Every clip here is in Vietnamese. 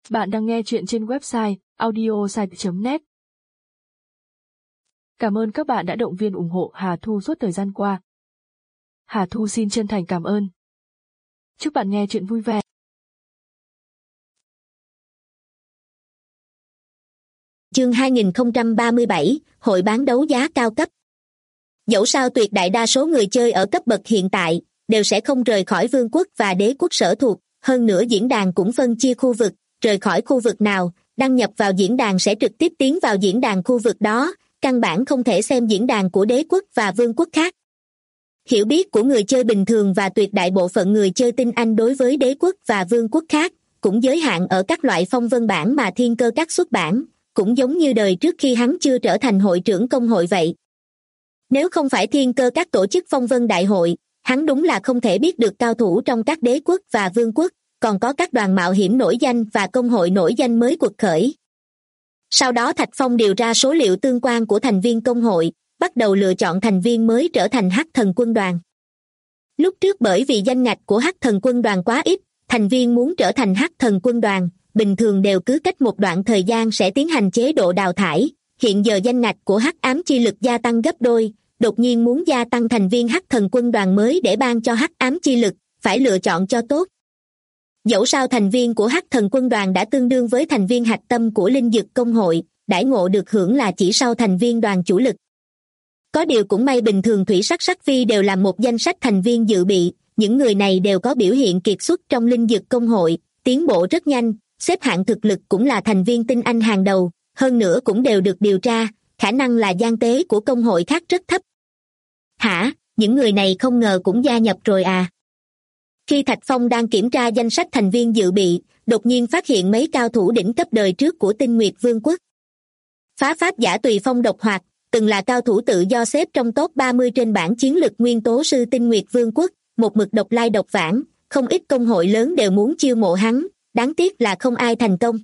Bạn đang nghe chuyện trên website audiosite.net. Cảm ơn các bạn đã động viên ủng hộ Hà Thu suốt thời gian qua. Hà Thu xin chân thành cảm ơn. Chúc bạn nghe chuyện vui vẻ. Chương 2037, Hội bán đấu giá cao cấp. Dẫu sao tuyệt đại đa số người chơi ở cấp bậc hiện tại đều sẽ không rời khỏi vương quốc và đế quốc sở thuộc, hơn nữa diễn đàn cũng phân chia khu vực, rời khỏi khu vực nào, đăng nhập vào diễn đàn sẽ trực tiếp tiến vào diễn đàn khu vực đó, căn bản không thể xem diễn đàn của đế quốc và vương quốc khác. Hiểu biết của người chơi bình thường và tuyệt đại bộ phận người chơi tinh anh đối với đế quốc và vương quốc khác cũng giới hạn ở các loại phong vân bản mà Thiên Cơ Các xuất bản, cũng giống như đời trước khi hắn chưa trở thành hội trưởng công hội vậy. Nếu không phải Thiên Cơ Các tổ chức phong vân đại hội, hắn đúng là không thể biết được cao thủ trong các đế quốc và vương quốc, còn có các đoàn mạo hiểm nổi danh và công hội nổi danh mới quật khởi. Sau đó Thạch Phong điều ra số liệu tương quan của thành viên công hội, bắt đầu lựa chọn thành viên mới trở thành Hắc Thần Quân đoàn. Lúc trước bởi vì danh ngạch của Hắc Thần Quân đoàn quá ít, thành viên muốn trở thành Hắc Thần Quân đoàn, bình thường đều cứ cách một đoạn thời gian sẽ tiến hành chế độ đào thải. Hiện giờ danh ngạch của Hắc Ám Chi Lực gia tăng gấp đôi, đột nhiên muốn gia tăng thành viên Hắc Thần Quân đoàn mới để ban cho Hắc Ám Chi Lực, phải lựa chọn cho tốt. Dẫu sao thành viên của Hắc Thần Quân đoàn đã tương đương với thành viên hạch tâm của Linh Dực công hội, đãi ngộ được hưởng là chỉ sau thành viên đoàn chủ lực. Có điều cũng may bình thường Thủy Sắc Sắc Vi đều là một danh sách thành viên dự bị, những người này đều có biểu hiện kiệt xuất trong Linh Dực công hội, tiến bộ rất nhanh, xếp hạng thực lực cũng là thành viên tinh anh hàng đầu, hơn nữa cũng đều được điều tra, khả năng là gian tế của công hội khác rất thấp. Hả, những người này không ngờ cũng gia nhập rồi à? Khi Thạch Phong đang kiểm tra danh sách thành viên dự bị, đột nhiên phát hiện mấy cao thủ đỉnh cấp đời trước của Tinh Nguyệt Vương quốc. Phá pháp giả Tùy Phong Độc Hoạt, từng là cao thủ tự do xếp trong top 30 trên bảng chiến lực nguyên tố sư Tinh Nguyệt Vương quốc, một mực độc lai độc vãng, không ít công hội lớn đều muốn chiêu mộ hắn, đáng tiếc là không ai thành công.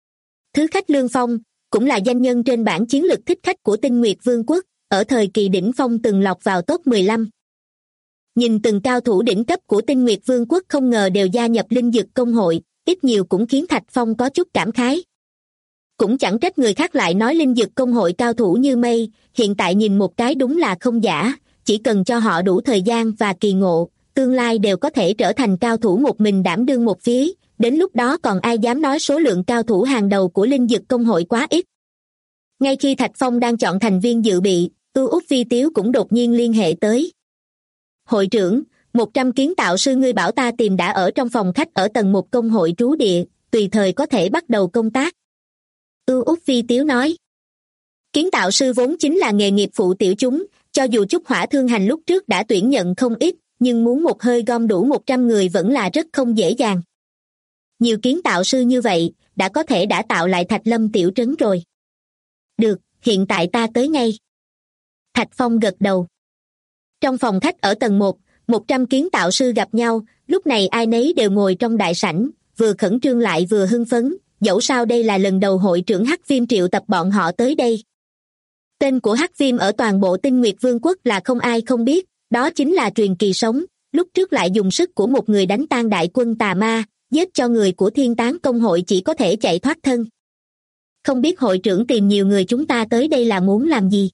Thứ Khách Lương Phong, cũng là danh nhân trên bảng chiến lực thích khách của Tinh Nguyệt Vương quốc, ở thời kỳ đỉnh phong từng lọt vào top 15. Nhìn từng cao thủ đỉnh cấp của Tinh Nguyệt Vương quốc không ngờ đều gia nhập Linh Dực công hội, ít nhiều cũng khiến Thạch Phong có chút cảm khái. Cũng chẳng trách người khác lại nói Linh Dực công hội cao thủ như mây, hiện tại nhìn một cái đúng là không giả, chỉ cần cho họ đủ thời gian và kỳ ngộ, tương lai đều có thể trở thành cao thủ một mình đảm đương một phía, đến lúc đó còn ai dám nói số lượng cao thủ hàng đầu của Linh Dực công hội quá ít. Ngay khi Thạch Phong đang chọn thành viên dự bị, Ưu Úc Phi Tiếu cũng đột nhiên liên hệ tới. Hội trưởng, 100 kiến tạo sư ngươi bảo ta tìm đã ở trong phòng khách ở tầng 1 công hội trú địa, tùy thời có thể bắt đầu công tác. Ưu Úc Phi Tiếu nói. Kiến tạo sư vốn chính là nghề nghiệp phụ tiểu chúng, cho dù Trúc Hỏa Thương Hành lúc trước đã tuyển nhận không ít, nhưng muốn một hơi gom đủ 100 người vẫn là rất không dễ dàng. Nhiều kiến tạo sư như vậy, đã có thể đã tạo lại Thạch Lâm tiểu trấn rồi. Được, hiện tại ta tới ngay. Thạch Phong gật đầu. Trong phòng khách ở tầng 1, 100 kiến tạo sư gặp nhau, lúc này ai nấy đều ngồi trong đại sảnh, vừa khẩn trương lại vừa hưng phấn, dẫu sao đây là lần đầu hội trưởng Hắc Viêm triệu tập bọn họ tới đây. Tên của Hắc Viêm ở toàn bộ Tinh Nguyệt Vương quốc là không ai không biết, đó chính là truyền kỳ sống, lúc trước lại dùng sức của một người đánh tan đại quân tà ma, giết cho người của Thiên Tán công hội chỉ có thể chạy thoát thân. Không biết hội trưởng tìm nhiều người chúng ta tới đây là muốn làm gì?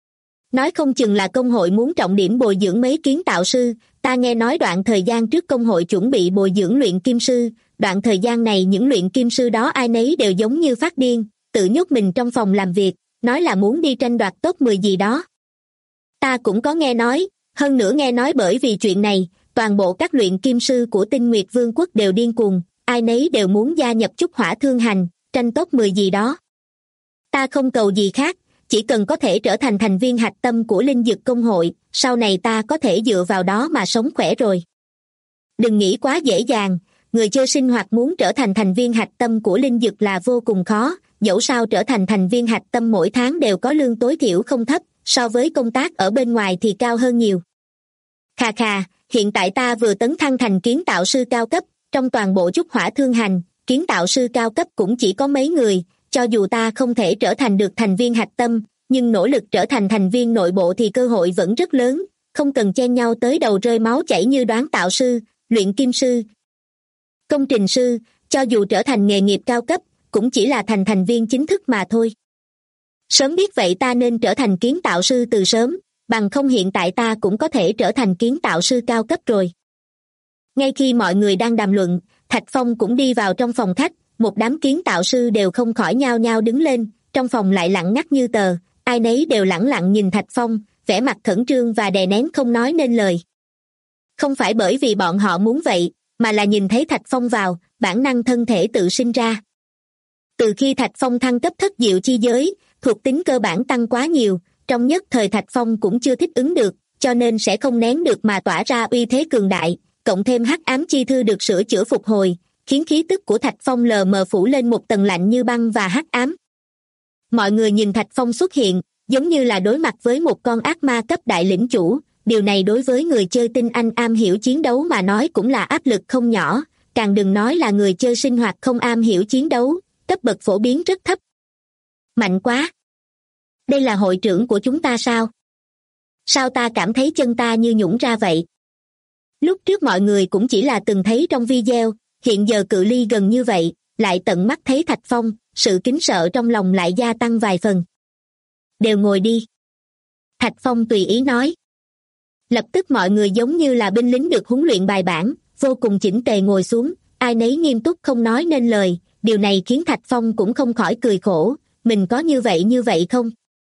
Nói không chừng là công hội muốn trọng điểm bồi dưỡng mấy kiến tạo sư, ta nghe nói đoạn thời gian trước công hội chuẩn bị bồi dưỡng luyện kim sư, đoạn thời gian này những luyện kim sư đó ai nấy đều giống như phát điên, tự nhốt mình trong phòng làm việc, nói là muốn đi tranh đoạt top 10 gì đó. Ta cũng có nghe nói, hơn nữa nghe nói bởi vì chuyện này, toàn bộ các luyện kim sư của Tinh Nguyệt Vương quốc đều điên cuồng, ai nấy đều muốn gia nhập Trúc Hỏa Thương Hành, tranh top 10 gì đó. Ta không cầu gì khác, chỉ cần có thể trở thành thành viên hạch tâm của Linh Dực công hội, sau này ta có thể dựa vào đó mà sống khỏe rồi. Đừng nghĩ quá dễ dàng, người chơi sinh hoạt muốn trở thành thành viên hạch tâm của Linh Dực là vô cùng khó, dẫu sao trở thành thành viên hạch tâm mỗi tháng đều có lương tối thiểu không thấp, so với công tác ở bên ngoài thì cao hơn nhiều. Khà khà, hiện tại ta vừa tấn thăng thành kiến tạo sư cao cấp, trong toàn bộ Trúc Hỏa Thương Hành, kiến tạo sư cao cấp cũng chỉ có mấy người, cho dù ta không thể trở thành được thành viên hạch tâm, nhưng nỗ lực trở thành thành viên nội bộ thì cơ hội vẫn rất lớn, không cần chen nhau tới đầu rơi máu chảy như đoán tạo sư, luyện kim sư, công trình sư, cho dù trở thành nghề nghiệp cao cấp, cũng chỉ là thành viên chính thức mà thôi. Sớm biết vậy ta nên trở thành kiến tạo sư từ sớm, bằng không hiện tại ta cũng có thể trở thành kiến tạo sư cao cấp rồi. Ngay khi mọi người đang đàm luận, Thạch Phong cũng đi vào trong phòng khách, một đám kiến tạo sư đều không khỏi nhao nhao đứng lên, trong phòng lại lặng ngắt như tờ, ai nấy đều lẳng lặng nhìn Thạch Phong, vẻ mặt khẩn trương và đè nén không nói nên lời. Không phải bởi vì bọn họ muốn vậy, mà là nhìn thấy Thạch Phong vào, bản năng thân thể tự sinh ra. Từ khi Thạch Phong thăng cấp thất diệu chi giới, thuộc tính cơ bản tăng quá nhiều, trong nhất thời Thạch Phong cũng chưa thích ứng được, cho nên sẽ không nén được mà tỏa ra uy thế cường đại, cộng thêm hắc ám chi thư được sửa chữa phục hồi, khiến khí tức của Thạch Phong lờ mờ phủ lên một tầng lạnh như băng và hắc ám. Mọi người nhìn Thạch Phong xuất hiện, giống như là đối mặt với một con ác ma cấp đại lĩnh chủ, điều này đối với người chơi tinh anh am hiểu chiến đấu mà nói cũng là áp lực không nhỏ, càng đừng nói là người chơi sinh hoạt không am hiểu chiến đấu, cấp bậc phổ biến rất thấp. Mạnh quá! Đây là hội trưởng của chúng ta sao? Sao ta cảm thấy chân ta như nhũn ra vậy? Lúc trước mọi người cũng chỉ là từng thấy trong video, hiện giờ cự ly gần như vậy, lại tận mắt thấy Thạch Phong, sự kính sợ trong lòng lại gia tăng vài phần. Đều ngồi đi. Thạch Phong tùy ý nói. Lập tức mọi người giống như là binh lính được huấn luyện bài bản, vô cùng chỉnh tề ngồi xuống, ai nấy nghiêm túc không nói nên lời, điều này khiến Thạch Phong cũng không khỏi cười khổ, mình có như vậy không?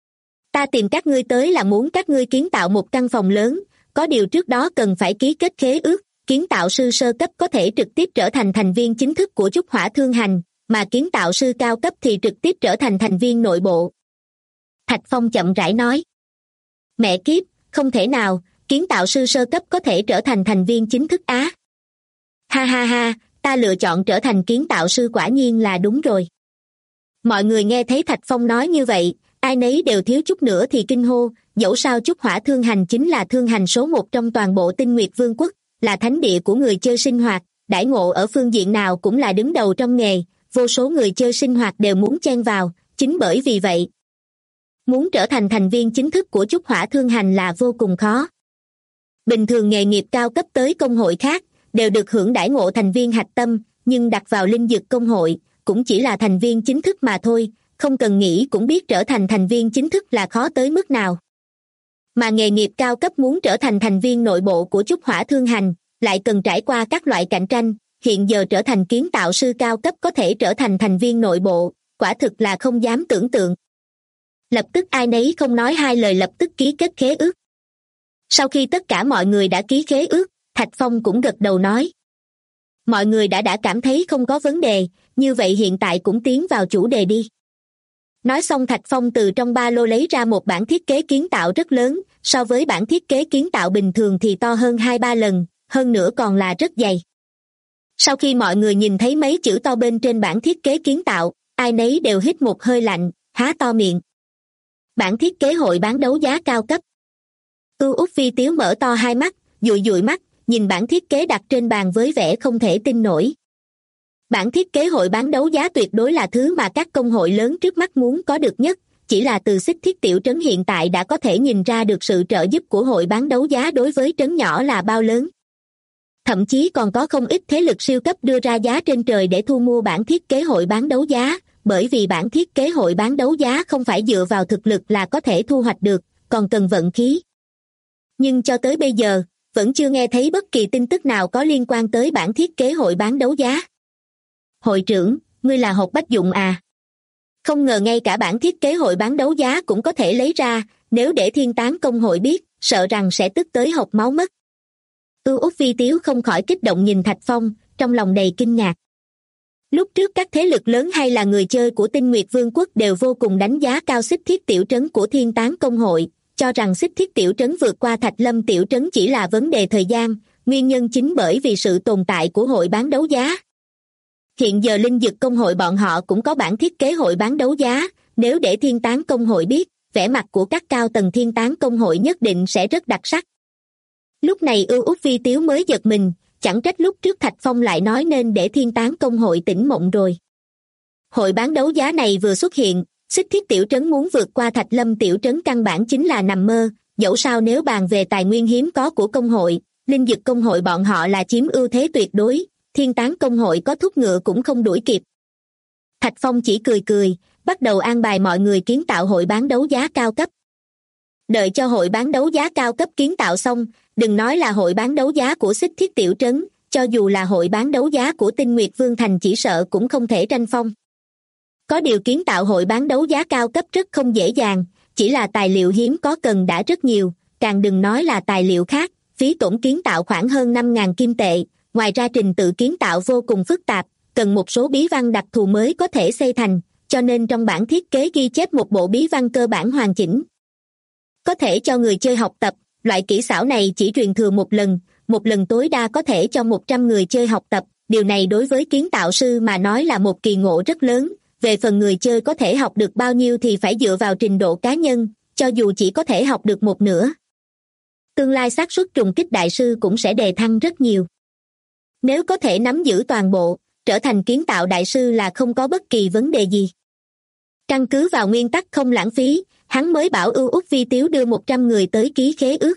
Ta tìm các ngươi tới là muốn các ngươi kiến tạo một căn phòng lớn, có điều trước đó cần phải ký kết khế ước, kiến tạo sư sơ cấp có thể trực tiếp trở thành thành viên chính thức của Trúc Hỏa Thương Hành, mà kiến tạo sư cao cấp thì trực tiếp trở thành thành viên nội bộ. Thạch Phong chậm rãi nói. Mẹ kiếp, không thể nào, kiến tạo sư sơ cấp có thể trở thành thành viên chính thức á. Ha ha ha, ta lựa chọn trở thành kiến tạo sư quả nhiên là đúng rồi. Mọi người nghe thấy Thạch Phong nói như vậy, ai nấy đều thiếu chút nữa thì kinh hô, dẫu sao Trúc Hỏa Thương Hành chính là thương hành số một trong toàn bộ Tinh Nguyệt Vương quốc, là thánh địa của người chơi sinh hoạt, đãi ngộ ở phương diện nào cũng là đứng đầu trong nghề, vô số người chơi sinh hoạt đều muốn chen vào, chính bởi vì vậy. Muốn trở thành thành viên chính thức của Trúc Hỏa Thương Hành là vô cùng khó. Bình thường nghề nghiệp cao cấp tới công hội khác, đều được hưởng đãi ngộ thành viên hạch tâm, nhưng đặt vào linh dược công hội, cũng chỉ là thành viên chính thức mà thôi, không cần nghĩ cũng biết trở thành thành viên chính thức là khó tới mức nào. Mà nghề nghiệp cao cấp muốn trở thành thành viên nội bộ của Trúc Hỏa Thương Hành, lại cần trải qua các loại cạnh tranh, hiện giờ trở thành kiến tạo sư cao cấp có thể trở thành thành viên nội bộ, quả thực là không dám tưởng tượng. Lập tức ai nấy không nói hai lời lập tức ký kết khế ước. Sau khi tất cả mọi người đã ký khế ước, Thạch Phong cũng gật đầu nói. Mọi người đã cảm thấy không có vấn đề, như vậy hiện tại cũng tiến vào chủ đề đi. Nói xong Thạch Phong từ trong ba lô lấy ra một bản thiết kế kiến tạo rất lớn, so với bản thiết kế kiến tạo bình thường thì to hơn 2-3 lần, hơn nữa còn là rất dày. Sau khi mọi người nhìn thấy mấy chữ to bên trên bản thiết kế kiến tạo, ai nấy đều hít một hơi lạnh, há to miệng. Bản thiết kế hội bán đấu giá cao cấp. Út Phi Tiếu mở to hai mắt, dụi mắt, nhìn bản thiết kế đặt trên bàn với vẻ không thể tin nổi. Bản thiết kế hội bán đấu giá tuyệt đối là thứ mà các công hội lớn trước mắt muốn có được nhất, chỉ là từ Xích Thiết tiểu trấn hiện tại đã có thể nhìn ra được sự trợ giúp của hội bán đấu giá đối với trấn nhỏ là bao lớn. Thậm chí còn có không ít thế lực siêu cấp đưa ra giá trên trời để thu mua bản thiết kế hội bán đấu giá, bởi vì bản thiết kế hội bán đấu giá không phải dựa vào thực lực là có thể thu hoạch được, còn cần vận khí. Nhưng cho tới bây giờ, vẫn chưa nghe thấy bất kỳ tin tức nào có liên quan tới bản thiết kế hội bán đấu giá. Hội trưởng, ngươi là Hột Bách Dụng à? Không ngờ ngay cả bản thiết kế hội bán đấu giá cũng có thể lấy ra, nếu để Thiên Tán công hội biết, sợ rằng sẽ tức tới hộc máu mất. Út Phi Tiếu không khỏi kích động nhìn Thạch Phong, trong lòng đầy kinh ngạc. Lúc trước các thế lực lớn hay là người chơi của Tinh Nguyệt Vương quốc đều vô cùng đánh giá cao Xích Thiết tiểu trấn của Thiên Tán công hội, cho rằng Xích Thiết tiểu trấn vượt qua Thạch Lâm tiểu trấn chỉ là vấn đề thời gian, nguyên nhân chính bởi vì sự tồn tại của hội bán đấu giá. Hiện giờ linh dược công hội bọn họ cũng có bản thiết kế hội bán đấu giá, nếu để Thiên Tán công hội biết, vẻ mặt của các cao tầng Thiên Tán công hội nhất định sẽ rất đặc sắc. Lúc này Út Phi Tiếu mới giật mình, chẳng trách lúc trước Thạch Phong lại nói nên để Thiên Tán công hội tỉnh mộng rồi. Hội bán đấu giá này vừa xuất hiện, Xích Thiết tiểu trấn muốn vượt qua Thạch Lâm tiểu trấn căn bản chính là nằm mơ, dẫu sao nếu bàn về tài nguyên hiếm có của công hội, linh dược công hội bọn họ là chiếm ưu thế tuyệt đối, Thiên tán công hội có thúc ngựa cũng không đuổi kịp. Thạch Phong chỉ cười cười, bắt đầu an bài mọi người kiến tạo hội bán đấu giá cao cấp. Đợi cho hội bán đấu giá cao cấp kiến tạo xong, đừng nói là hội bán đấu giá của Xích Thiết Tiểu Trấn, cho dù là hội bán đấu giá của Tinh Nguyệt Vương Thành chỉ sợ cũng không thể tranh phong. Có điều kiến tạo hội bán đấu giá cao cấp rất không dễ dàng, chỉ là tài liệu hiếm có cần đã rất nhiều, càng đừng nói là tài liệu khác, phí tổn kiến tạo khoảng hơn 5.000 kim tệ, ngoài ra trình tự kiến tạo vô cùng phức tạp, cần một số bí văn đặc thù mới có thể xây thành, cho nên trong bản thiết kế ghi chép một bộ bí văn cơ bản hoàn chỉnh. Có thể cho người chơi học tập, loại kỹ xảo này chỉ truyền thừa một lần tối đa có thể cho 100 người chơi học tập, điều này đối với kiến tạo sư mà nói là một kỳ ngộ rất lớn, về phần người chơi có thể học được bao nhiêu thì phải dựa vào trình độ cá nhân, cho dù chỉ có thể học được một nửa. Tương lai xác suất trùng kích đại sư cũng sẽ đề thăng rất nhiều. Nếu có thể nắm giữ toàn bộ, trở thành kiến tạo đại sư là không có bất kỳ vấn đề gì. Căn cứ vào nguyên tắc không lãng phí, hắn mới bảo Ưu Úc Vi Tiếu đưa 100 người tới ký khế ước.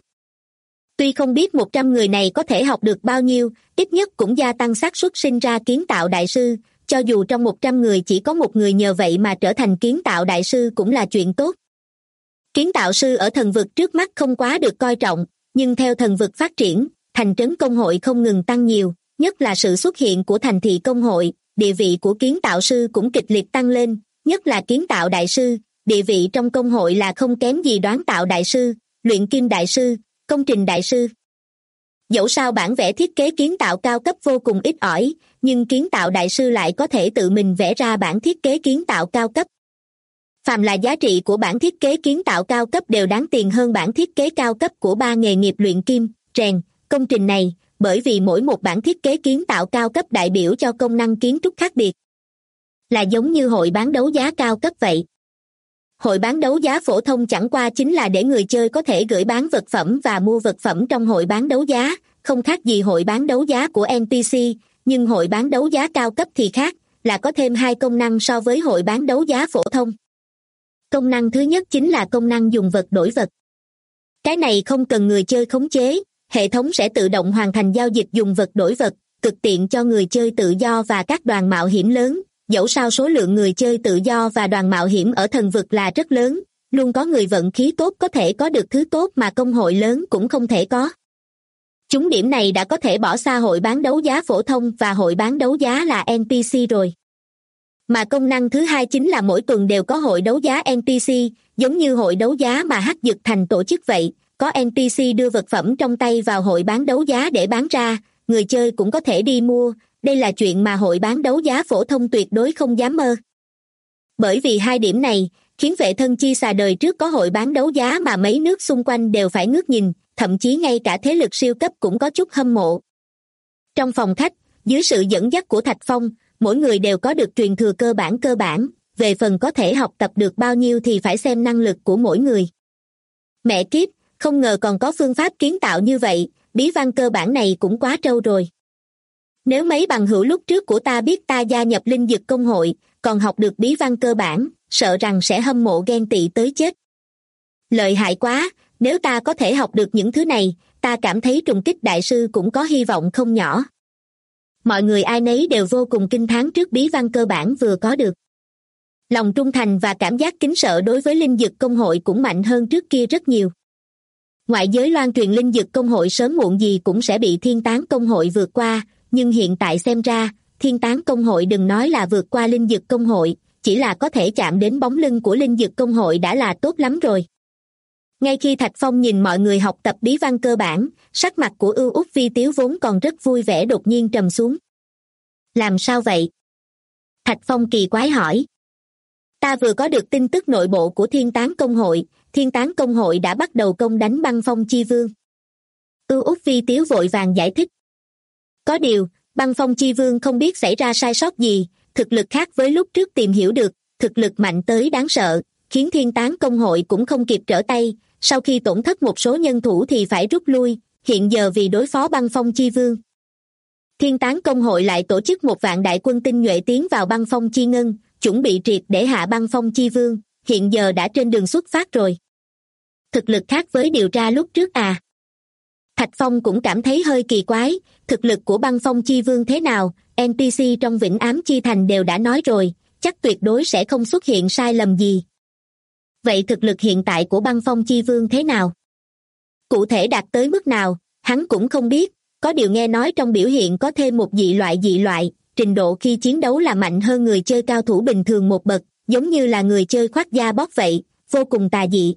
Tuy không biết 100 người này có thể học được bao nhiêu, ít nhất cũng gia tăng xác suất sinh ra kiến tạo đại sư, cho dù trong 100 người chỉ có một người nhờ vậy mà trở thành kiến tạo đại sư cũng là chuyện tốt. Kiến tạo sư ở thần vực trước mắt không quá được coi trọng, nhưng theo thần vực phát triển, thành trấn công hội không ngừng tăng nhiều, nhất là sự xuất hiện của thành thị công hội, địa vị của kiến tạo sư cũng kịch liệt tăng lên, nhất là kiến tạo đại sư, địa vị trong công hội là không kém gì đoán tạo đại sư, luyện kim đại sư, công trình đại sư. Dẫu sao bản vẽ thiết kế kiến tạo cao cấp vô cùng ít ỏi, nhưng kiến tạo đại sư lại có thể tự mình vẽ ra bản thiết kế kiến tạo cao cấp. Phàm là giá trị của bản thiết kế kiến tạo cao cấp đều đáng tiền hơn bản thiết kế cao cấp của 3 nghề nghiệp luyện kim, rèn, công trình này, bởi vì mỗi một bản thiết kế kiến tạo cao cấp đại biểu cho công năng kiến trúc khác biệt. Là giống như hội bán đấu giá cao cấp vậy. Hội bán đấu giá phổ thông chẳng qua chính là để người chơi có thể gửi bán vật phẩm và mua vật phẩm trong hội bán đấu giá, không khác gì hội bán đấu giá của NPC, nhưng hội bán đấu giá cao cấp thì khác, là có thêm 2 công năng so với hội bán đấu giá phổ thông. Công năng thứ nhất chính là công năng dùng vật đổi vật. Cái này không cần người chơi khống chế, hệ thống sẽ tự động hoàn thành giao dịch dùng vật đổi vật, cực tiện cho người chơi tự do và các đoàn mạo hiểm lớn. Dẫu sao số lượng người chơi tự do và đoàn mạo hiểm ở thần vực là rất lớn, luôn có người vận khí tốt có thể có được thứ tốt mà công hội lớn cũng không thể có. Chúng điểm này đã có thể bỏ xa hội bán đấu giá phổ thông và hội bán đấu giá là NPC rồi. Mà công năng thứ hai chính là mỗi tuần đều có hội đấu giá NPC, giống như hội đấu giá mà Hắc Dực Thành tổ chức vậy, có NPC đưa vật phẩm trong tay vào hội bán đấu giá để bán ra, người chơi cũng có thể đi mua. Đây là chuyện mà hội bán đấu giá phổ thông tuyệt đối không dám mơ. Bởi vì 2 điểm này, khiến Vệ Thân Chi Xà đời trước có hội bán đấu giá mà mấy nước xung quanh đều phải ngước nhìn, thậm chí ngay cả thế lực siêu cấp cũng có chút hâm mộ. Trong phòng khách, dưới sự dẫn dắt của Thạch Phong, mỗi người đều có được truyền thừa cơ bản, về phần có thể học tập được bao nhiêu thì phải xem năng lực của mỗi người. Mẹ kiếp, không ngờ còn có phương pháp kiến tạo như vậy, bí văn cơ bản này cũng quá trâu rồi. Nếu mấy bằng hữu lúc trước của ta biết ta gia nhập Linh Dực công hội, còn học được bí văn cơ bản, sợ rằng sẽ hâm mộ ghen tị tới chết. Lợi hại quá, nếu ta có thể học được những thứ này, ta cảm thấy trùng kích đại sư cũng có hy vọng không nhỏ. Mọi người ai nấy đều vô cùng kinh thán trước bí văn cơ bản vừa có được. Lòng trung thành và cảm giác kính sợ đối với Linh Dực công hội cũng mạnh hơn trước kia rất nhiều. Ngoại giới loan truyền Linh Dực công hội sớm muộn gì cũng sẽ bị Thiên Tán công hội vượt qua, nhưng hiện tại xem ra, Thiên Tán công hội đừng nói là vượt qua Linh Dực công hội, chỉ là có thể chạm đến bóng lưng của Linh Dực công hội đã là tốt lắm rồi. Ngay khi Thạch Phong nhìn mọi người học tập bí văn cơ bản, sắc mặt của Ưu Úc Vi Tiếu vốn còn rất vui vẻ đột nhiên trầm xuống. Làm sao vậy? Thạch Phong kỳ quái hỏi. Ta vừa có được tin tức nội bộ của Thiên Tán công hội đã bắt đầu công đánh Băng Phong Chi Vương. Ưu Úc Vi Tiếu vội vàng giải thích. Có điều, Băng Phong Chi Vương không biết xảy ra sai sót gì, thực lực khác với lúc trước tìm hiểu được, thực lực mạnh tới đáng sợ, khiến Thiên Tán công hội cũng không kịp trở tay, sau khi tổn thất một số nhân thủ thì phải rút lui, hiện giờ vì đối phó Băng Phong Chi Vương. Thiên Tán công hội lại tổ chức 1 vạn đại quân tinh nhuệ tiến vào Băng Phong Chi Ngân, chuẩn bị triệt để hạ Băng Phong Chi Vương, hiện giờ đã trên đường xuất phát rồi. Thực lực khác với điều tra lúc trước à? Thạch Phong cũng cảm thấy hơi kỳ quái, thực lực của băng phong chi vương thế nào, NPC trong Vĩnh Ám Chi Thành đều đã nói rồi, chắc tuyệt đối sẽ không xuất hiện sai lầm gì. Vậy thực lực hiện tại của băng phong chi vương thế nào? Cụ thể đạt tới mức nào, hắn cũng không biết, có điều nghe nói trong biểu hiện có thêm một dị loại, trình độ khi chiến đấu là mạnh hơn người chơi cao thủ bình thường một bậc, giống như là người chơi khoác da bóp vậy, vô cùng tà dị.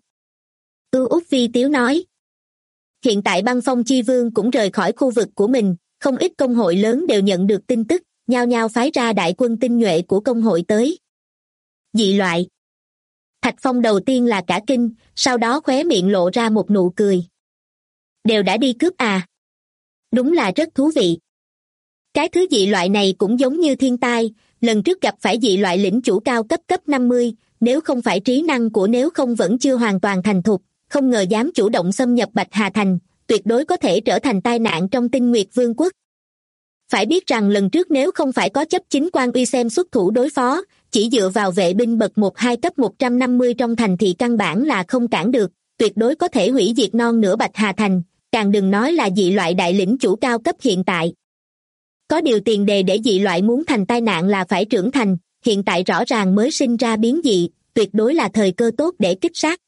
Út Vi Tiếu nói. Hiện tại băng phong chi vương cũng rời khỏi khu vực của mình, không ít công hội lớn đều nhận được tin tức, nhao nhao phái ra đại quân tinh nhuệ của công hội tới. Dị loại. Thạch Phong đầu tiên là cả kinh, sau đó khóe miệng lộ ra một nụ cười. Đều đã đi cướp à? Đúng là rất thú vị. Cái thứ dị loại này cũng giống như thiên tai, lần trước gặp phải dị loại lĩnh chủ cao cấp 50, nếu không phải trí năng của nếu không vẫn chưa hoàn toàn thành thục, không ngờ dám chủ động xâm nhập Bạch Hà Thành, tuyệt đối có thể trở thành tai nạn trong Tinh Nguyệt Vương quốc. Phải biết rằng lần trước nếu không phải có chấp chính quan uy xem xuất thủ đối phó, chỉ dựa vào vệ binh bậc 1-2 cấp 150 trong thành thì căn bản là không cản được, tuyệt đối có thể hủy diệt non nửa Bạch Hà Thành, càng đừng nói là dị loại đại lĩnh chủ cao cấp hiện tại. Có điều tiền đề để dị loại muốn thành tai nạn là phải trưởng thành, hiện tại rõ ràng mới sinh ra biến dị, tuyệt đối là thời cơ tốt để kích sát.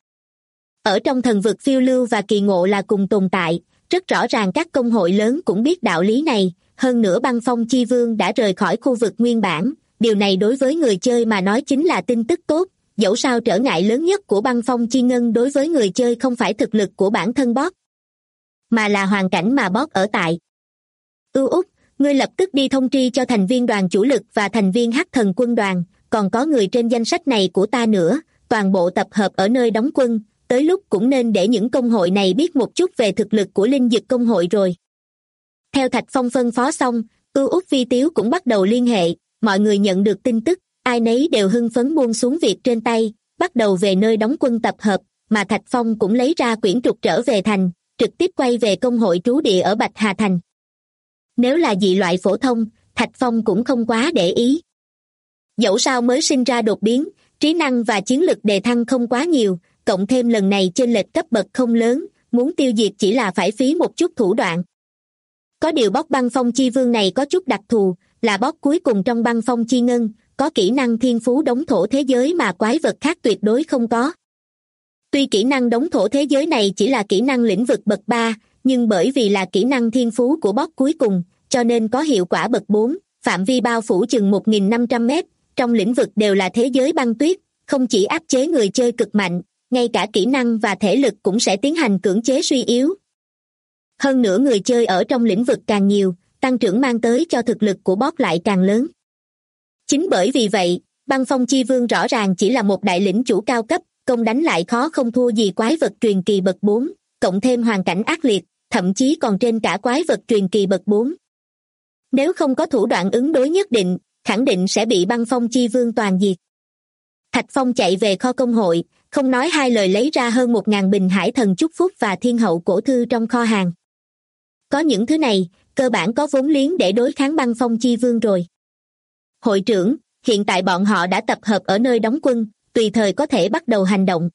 Ở trong thần vực phiêu lưu và kỳ ngộ là cùng tồn tại, rất rõ ràng các công hội lớn cũng biết đạo lý này, hơn nữa băng phong chi vương đã rời khỏi khu vực nguyên bản, điều này đối với người chơi mà nói chính là tin tức tốt, dẫu sao trở ngại lớn nhất của băng phong chi ngân đối với người chơi không phải thực lực của bản thân boss, mà là hoàn cảnh mà boss ở tại. Út, ngươi lập tức đi thông tri cho thành viên đoàn chủ lực và thành viên Hắc Thần quân đoàn, còn có người trên danh sách này của ta nữa, toàn bộ tập hợp ở nơi đóng quân, tới lúc cũng nên để những công hội này biết một chút về thực lực của linh dực công hội rồi. Theo Thạch Phong phân phó xong, Út Vi Tiếu cũng bắt đầu liên hệ, mọi người nhận được tin tức, ai nấy đều hưng phấn buông xuống việc trên tay, bắt đầu về nơi đóng quân tập hợp, mà Thạch Phong cũng lấy ra quyển trục trở về thành, trực tiếp quay về công hội trú địa ở Bạch Hà Thành. Nếu là dị loại phổ thông, Thạch Phong cũng không quá để ý. Dẫu sao mới sinh ra đột biến, trí năng và chiến lực đề thăng không quá nhiều, cộng thêm lần này chênh lệch cấp bậc không lớn, muốn tiêu diệt chỉ là phải phí một chút thủ đoạn. Có điều boss băng phong chi vương này có chút đặc thù, là boss cuối cùng trong băng phong chi ngân, có kỹ năng thiên phú đống thổ thế giới mà quái vật khác tuyệt đối không có. Tuy kỹ năng đống thổ thế giới này chỉ là kỹ năng lĩnh vực bậc 3, nhưng bởi vì là kỹ năng thiên phú của boss cuối cùng, cho nên có hiệu quả bậc 4, phạm vi bao phủ chừng 1.500 mét, trong lĩnh vực đều là thế giới băng tuyết, không chỉ áp chế người chơi cực mạnh, ngay cả kỹ năng và thể lực cũng sẽ tiến hành cưỡng chế suy yếu. Hơn nữa người chơi ở trong lĩnh vực càng nhiều, tăng trưởng mang tới cho thực lực của boss lại càng lớn. Chính bởi vì vậy, băng phong chi vương rõ ràng chỉ là một đại lĩnh chủ cao cấp, công đánh lại khó không thua gì quái vật truyền kỳ bậc 4, cộng thêm hoàn cảnh ác liệt, thậm chí còn trên cả quái vật truyền kỳ bậc 4. Nếu không có thủ đoạn ứng đối nhất định, khẳng định sẽ bị băng phong chi vương toàn diệt. Thạch Phong chạy về kho công hội, không nói hai lời lấy ra hơn 1.000 bình hải thần chúc phúc và thiên hậu cổ thư trong kho hàng. Có những thứ này, cơ bản có vốn liếng để đối kháng băng phong chi vương rồi. Hội trưởng, hiện tại bọn họ đã tập hợp ở nơi đóng quân, tùy thời có thể bắt đầu hành động.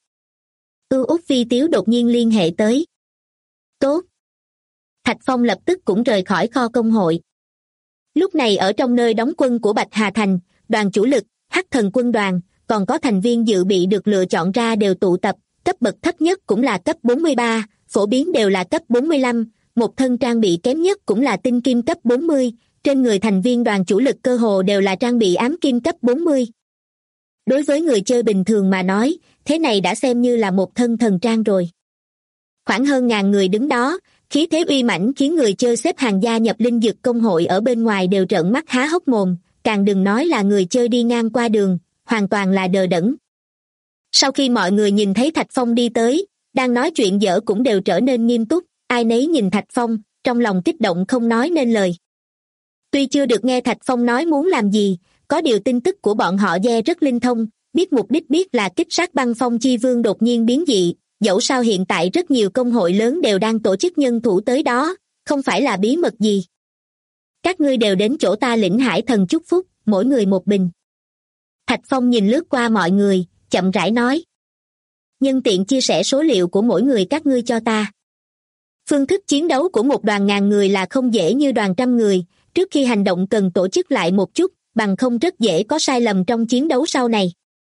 Út Vi Tiếu đột nhiên liên hệ tới. Tốt. Thạch Phong lập tức cũng rời khỏi kho công hội. Lúc này ở trong nơi đóng quân của Bạch Hà Thành, đoàn chủ lực, Hắc Thần quân đoàn, còn có thành viên dự bị được lựa chọn ra đều tụ tập, cấp bậc thấp nhất cũng là cấp 43, phổ biến đều là cấp 45, một thân trang bị kém nhất cũng là tinh kim cấp 40, trên người thành viên đoàn chủ lực cơ hồ đều là trang bị ám kim cấp 40. Đối với người chơi bình thường mà nói, thế này đã xem như là một thân thần trang rồi. Khoảng hơn 1.000 người đứng đó, khí thế uy mãnh khiến người chơi xếp hàng gia nhập linh dược công hội ở bên ngoài đều trợn mắt há hốc mồm, càng đừng nói là người chơi đi ngang qua đường, hoàn toàn là đờ đẫn. Sau khi mọi người nhìn thấy Thạch Phong đi tới, đang nói chuyện dở cũng đều trở nên nghiêm túc, ai nấy nhìn Thạch Phong, trong lòng kích động không nói nên lời. Tuy chưa được nghe Thạch Phong nói muốn làm gì, có điều tin tức của bọn họ nghe rất linh thông, biết mục đích biết là kích sát băng phong chi vương đột nhiên biến dị, dẫu sao hiện tại rất nhiều công hội lớn đều đang tổ chức nhân thủ tới đó, không phải là bí mật gì. Các ngươi đều đến chỗ ta lĩnh hải thần chúc phúc, mỗi người một bình. Thạch Phong nhìn lướt qua mọi người, chậm rãi nói. Nhân tiện chia sẻ số liệu của mỗi người các ngươi cho ta. Phương thức chiến đấu của một đoàn ngàn người là không dễ như đoàn trăm người, trước khi hành động cần tổ chức lại một chút, bằng không rất dễ có sai lầm trong chiến đấu sau này.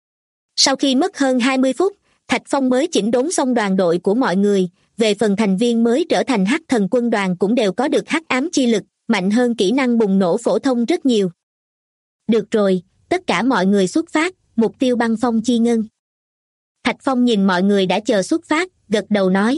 Sau khi mất hơn 20 phút, Thạch Phong mới chỉnh đốn xong đoàn đội của mọi người, về phần thành viên mới trở thành hắc thần quân đoàn cũng đều có được hắc ám chi lực, mạnh hơn kỹ năng bùng nổ phổ thông rất nhiều. Được rồi, tất cả mọi người xuất phát, mục tiêu băng phong chi ngân. Thạch Phong nhìn mọi người đã chờ xuất phát, gật đầu nói.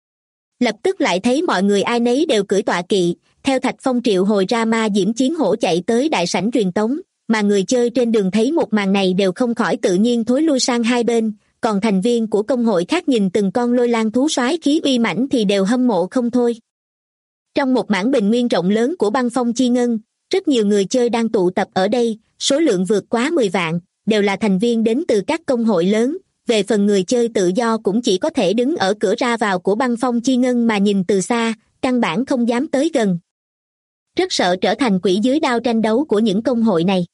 Lập tức lại thấy mọi người ai nấy đều cưỡi tọa kỵ, theo Thạch Phong triệu hồi ra ma diễm chiến hổ chạy tới đại sảnh truyền tống, mà người chơi trên đường thấy một màn này đều không khỏi tự nhiên thối lui sang hai bên, còn thành viên của công hội khác nhìn từng con lôi lang thú soái khí uy mãnh thì đều hâm mộ không thôi. Trong một mảng bình nguyên rộng lớn của băng phong chi ngân, rất nhiều người chơi đang tụ tập ở đây, số lượng vượt quá 10 vạn, đều là thành viên đến từ các công hội lớn. Về phần người chơi tự do cũng chỉ có thể đứng ở cửa ra vào của băng phong chi ngân mà nhìn từ xa, căn bản không dám tới gần. Rất sợ trở thành quỷ dưới đao tranh đấu của những công hội này.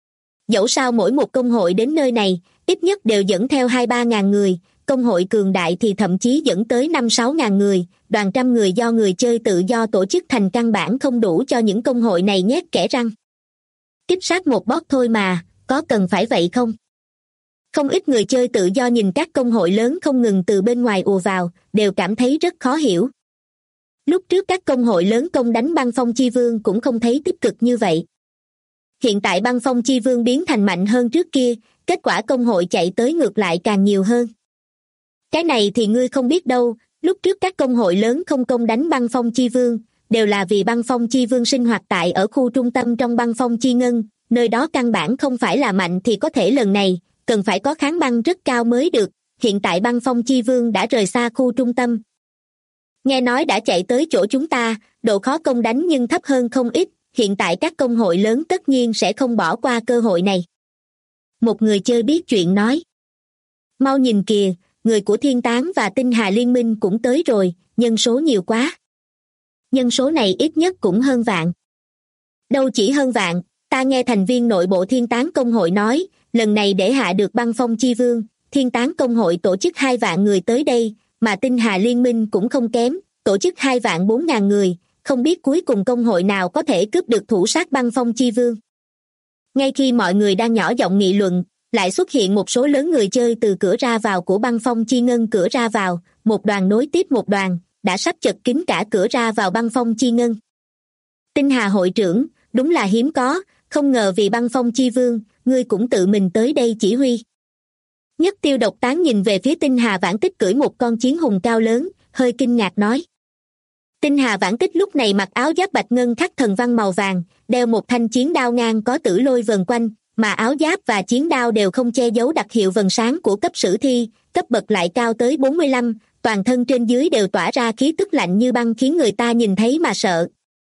Dẫu sao mỗi một công hội đến nơi này, ít nhất đều dẫn theo 2-3 ngàn người, công hội cường đại thì thậm chí dẫn tới 5-6 ngàn người, đoàn trăm người do người chơi tự do tổ chức thành căn bản không đủ cho những công hội này nhét kẽ răng. Kích sát một boss thôi mà, có cần phải vậy không? Không ít người chơi tự do nhìn các công hội lớn không ngừng từ bên ngoài ùa vào, đều cảm thấy rất khó hiểu. Lúc trước các công hội lớn công đánh băng phong chi vương cũng không thấy tích cực như vậy. Hiện tại băng phong chi vương biến thành mạnh hơn trước kia, kết quả công hội chạy tới ngược lại càng nhiều hơn. Cái này thì ngươi không biết đâu, lúc trước các công hội lớn không công đánh băng phong chi vương, đều là vì băng phong chi vương sinh hoạt tại ở khu trung tâm trong băng phong chi ngân, nơi đó căn bản không phải là mạnh thì có thể lần này, cần phải có kháng băng rất cao mới được, hiện tại băng phong chi vương đã rời xa khu trung tâm. Nghe nói đã chạy tới chỗ chúng ta, độ khó công đánh nhưng thấp hơn không ít, hiện tại các công hội lớn tất nhiên sẽ không bỏ qua cơ hội này. Một người chơi biết chuyện nói. Mau nhìn kìa, người của Thiên Tán và Tinh Hà Liên Minh cũng tới rồi, nhân số nhiều quá. Nhân số này ít nhất cũng hơn vạn. Đâu chỉ hơn vạn, ta nghe thành viên nội bộ Thiên Tán công hội nói, lần này để hạ được băng phong chi vương, Thiên Tán công hội tổ chức 2 vạn người tới đây, mà Tinh Hà Liên Minh cũng không kém, tổ chức 2 vạn 4 ngàn người, không biết cuối cùng công hội nào có thể cướp được thủ sát băng phong chi vương. Ngay khi mọi người đang nhỏ giọng nghị luận, lại xuất hiện một số lớn người chơi từ cửa ra vào của băng phong chi ngân cửa ra vào, một đoàn nối tiếp một đoàn, đã sắp chật kín cả cửa ra vào băng phong chi ngân. Tinh Hà hội trưởng, đúng là hiếm có, không ngờ vì băng phong chi vương, ngươi cũng tự mình tới đây chỉ huy. Nhất Tiêu Độc Tán nhìn về phía Tinh Hà Vãn Tích cưỡi một con chiến hùng cao lớn, hơi kinh ngạc nói. Tinh Hà Vãn Tích lúc này mặc áo giáp bạch ngân khắc thần văn màu vàng, đeo một thanh chiến đao ngang có tử lôi vần quanh, mà áo giáp và chiến đao đều không che giấu đặc hiệu vần sáng của cấp sử thi, cấp bậc lại cao tới 45, toàn thân trên dưới đều tỏa ra khí tức lạnh như băng khiến người ta nhìn thấy mà sợ.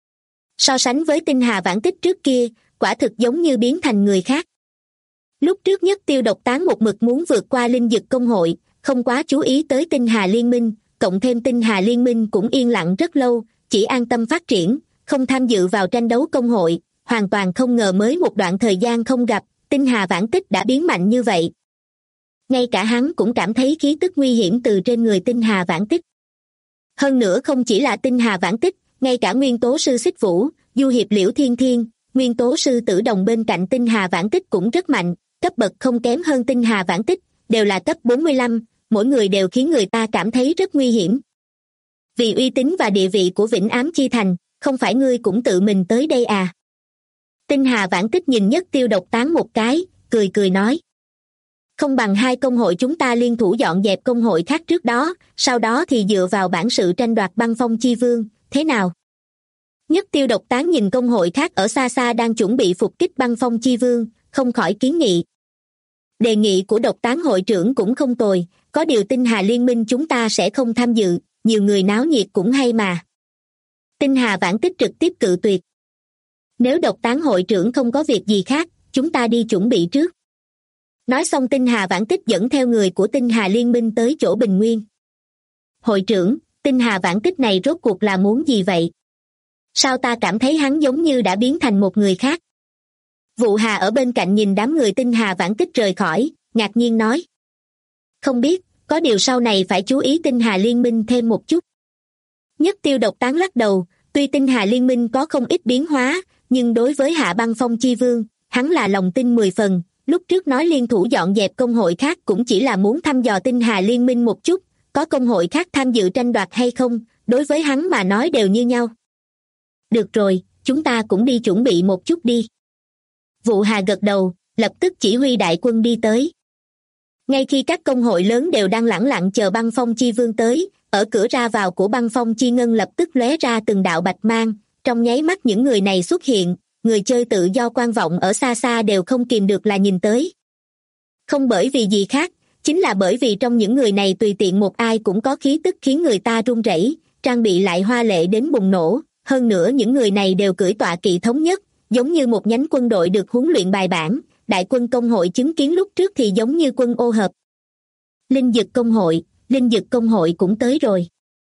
So sánh với Tinh Hà Vãn Tích trước kia, quả thực giống như biến thành người khác. Lúc trước Nhất Tiêu Độc Tán một mực muốn vượt qua linh dực công hội, không quá chú ý tới Tinh Hà Liên Minh, cộng thêm Tinh Hà Liên Minh cũng yên lặng rất lâu, chỉ an tâm phát triển, không tham dự vào tranh đấu công hội, hoàn toàn không ngờ mới một đoạn thời gian không gặp, Tinh Hà Vãn Tích đã biến mạnh như vậy. Ngay cả hắn cũng cảm thấy khí tức nguy hiểm từ trên người Tinh Hà Vãn Tích. Hơn nữa không chỉ là Tinh Hà Vãn Tích, ngay cả Nguyên Tố Sư Xích Vũ, Du Hiệp Liễu Thiên Thiên, Nguyên Tố Sư Tử Đồng bên cạnh Tinh Hà Vãn Tích cũng rất mạnh, cấp bậc không kém hơn Tinh Hà Vãn Tích, đều là cấp 45, mỗi người đều khiến người ta cảm thấy rất nguy hiểm. Vì uy tín và địa vị của Vĩnh Ám Chi Thành, không phải ngươi cũng tự mình tới đây à? Tinh Hà Vãn Tích nhìn Nhất Tiêu Độc Tán một cái, cười cười nói. Không bằng hai công hội chúng ta liên thủ dọn dẹp công hội khác trước đó, sau đó thì dựa vào bản sự tranh đoạt băng phong chi vương, thế nào? Nhất Tiêu Độc Tán nhìn công hội khác ở xa xa đang chuẩn bị phục kích băng phong chi vương, không khỏi kiến nghị. Đề nghị của Độc Tán hội trưởng cũng không tồi, có điều Tinh Hà Liên Minh chúng ta sẽ không tham dự, nhiều người náo nhiệt cũng hay mà. Tinh Hà Vãn Tích trực tiếp cự tuyệt. Nếu Độc Tán hội trưởng không có việc gì khác, chúng ta đi chuẩn bị trước. Nói xong Tinh Hà Vãn Tích dẫn theo người của Tinh Hà Liên Minh tới chỗ Bình Nguyên. Hội trưởng, Tinh Hà Vãn Tích này rốt cuộc là muốn gì vậy? Sao ta cảm thấy hắn giống như đã biến thành một người khác? Vụ Hà ở bên cạnh nhìn đám người Tinh Hà Vãn Tích rời khỏi, ngạc nhiên nói. Không biết, có điều sau này phải chú ý Tinh Hà Liên Minh thêm một chút. Nhất Tiêu Độc Tán lắc đầu, tuy tinh hà liên minh có không ít biến hóa, nhưng đối với Hạ Băng Phong Chi Vương, hắn là lòng tin 10 phần, lúc trước nói liên thủ dọn dẹp công hội khác cũng chỉ là muốn thăm dò tinh hà liên minh một chút, có công hội khác tham dự tranh đoạt hay không, đối với hắn mà nói đều như nhau. Được rồi, chúng ta cũng đi chuẩn bị một chút đi. Vụ Hà gật đầu, lập tức chỉ huy đại quân đi tới. Ngay khi các công hội lớn đều đang lẳng lặng chờ Băng Phong Chi Vương tới, ở cửa ra vào của Băng Phong Chi Ngân lập tức lóe ra từng đạo bạch mang, trong nháy mắt những người này xuất hiện, người chơi tự do quan vọng ở xa xa đều không kìm được là nhìn tới. Không bởi vì gì khác, chính là bởi vì trong những người này tùy tiện một ai cũng có khí tức khiến người ta run rẩy, trang bị lại hoa lệ đến bùng nổ, hơn nữa những người này đều cưỡi tọa kỵ thống nhất, giống như một nhánh quân đội được huấn luyện bài bản, đại quân công hội chứng kiến lúc trước thì giống như quân ô hợp. Linh Dực công hội cũng tới rồi.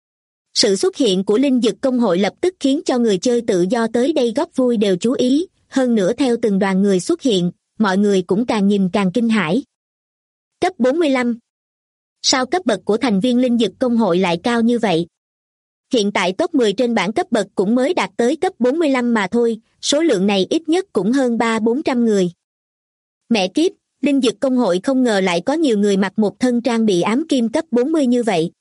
Sự xuất hiện của Linh Dực công hội lập tức khiến cho người chơi tự do tới đây góp vui đều chú ý, hơn nữa theo từng đoàn người xuất hiện, mọi người cũng càng nhìn càng kinh hãi. Cấp 45. Sao cấp bậc của thành viên Linh Dực công hội lại cao như vậy? Hiện tại top 10 trên bảng cấp bậc cũng mới đạt tới cấp 45 mà thôi, số lượng này ít nhất cũng hơn 300-400 người. Mẹ kiếp, Linh Dực công hội không ngờ lại có nhiều người mặc một thân trang bị ám kim cấp 40 như vậy.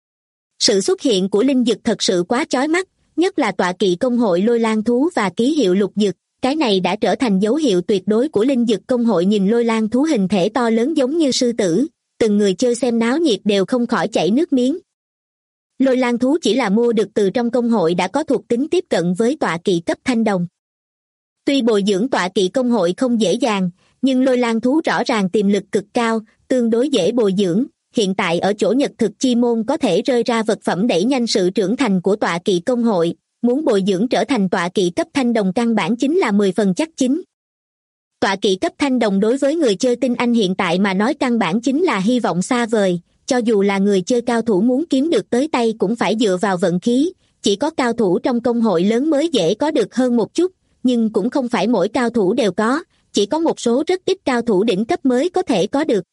Sự xuất hiện của Linh Dực thật sự quá chói mắt, nhất là tọa kỵ công hội Lôi Lang Thú và ký hiệu lục dực, cái này đã trở thành dấu hiệu tuyệt đối của Linh Dực công hội. Nhìn Lôi Lang Thú hình thể to lớn giống như sư tử, từng người chơi xem náo nhiệt đều không khỏi chảy nước miếng. Lôi Lang Thú chỉ là mua được từ trong công hội đã có thuộc tính tiếp cận với tọa kỵ cấp thanh đồng. Tuy bồi dưỡng tọa kỵ công hội không dễ dàng, nhưng Lôi Lang Thú rõ ràng tiềm lực cực cao, tương đối dễ bồi dưỡng. Hiện tại ở chỗ Nhật Thực Chi Môn có thể rơi ra vật phẩm đẩy nhanh sự trưởng thành của tọa kỵ công hội, muốn bồi dưỡng trở thành tọa kỵ cấp thanh đồng căn bản chính là 10 phần chắc chín. Tọa kỵ cấp thanh đồng đối với người chơi tinh anh hiện tại mà nói căn bản chính là hy vọng xa vời, cho dù là người chơi cao thủ muốn kiếm được tới tay cũng phải dựa vào vận khí, chỉ có cao thủ trong công hội lớn mới dễ có được hơn một chút, nhưng cũng không phải mỗi cao thủ đều có, chỉ có một số rất ít cao thủ đỉnh cấp mới có thể có được.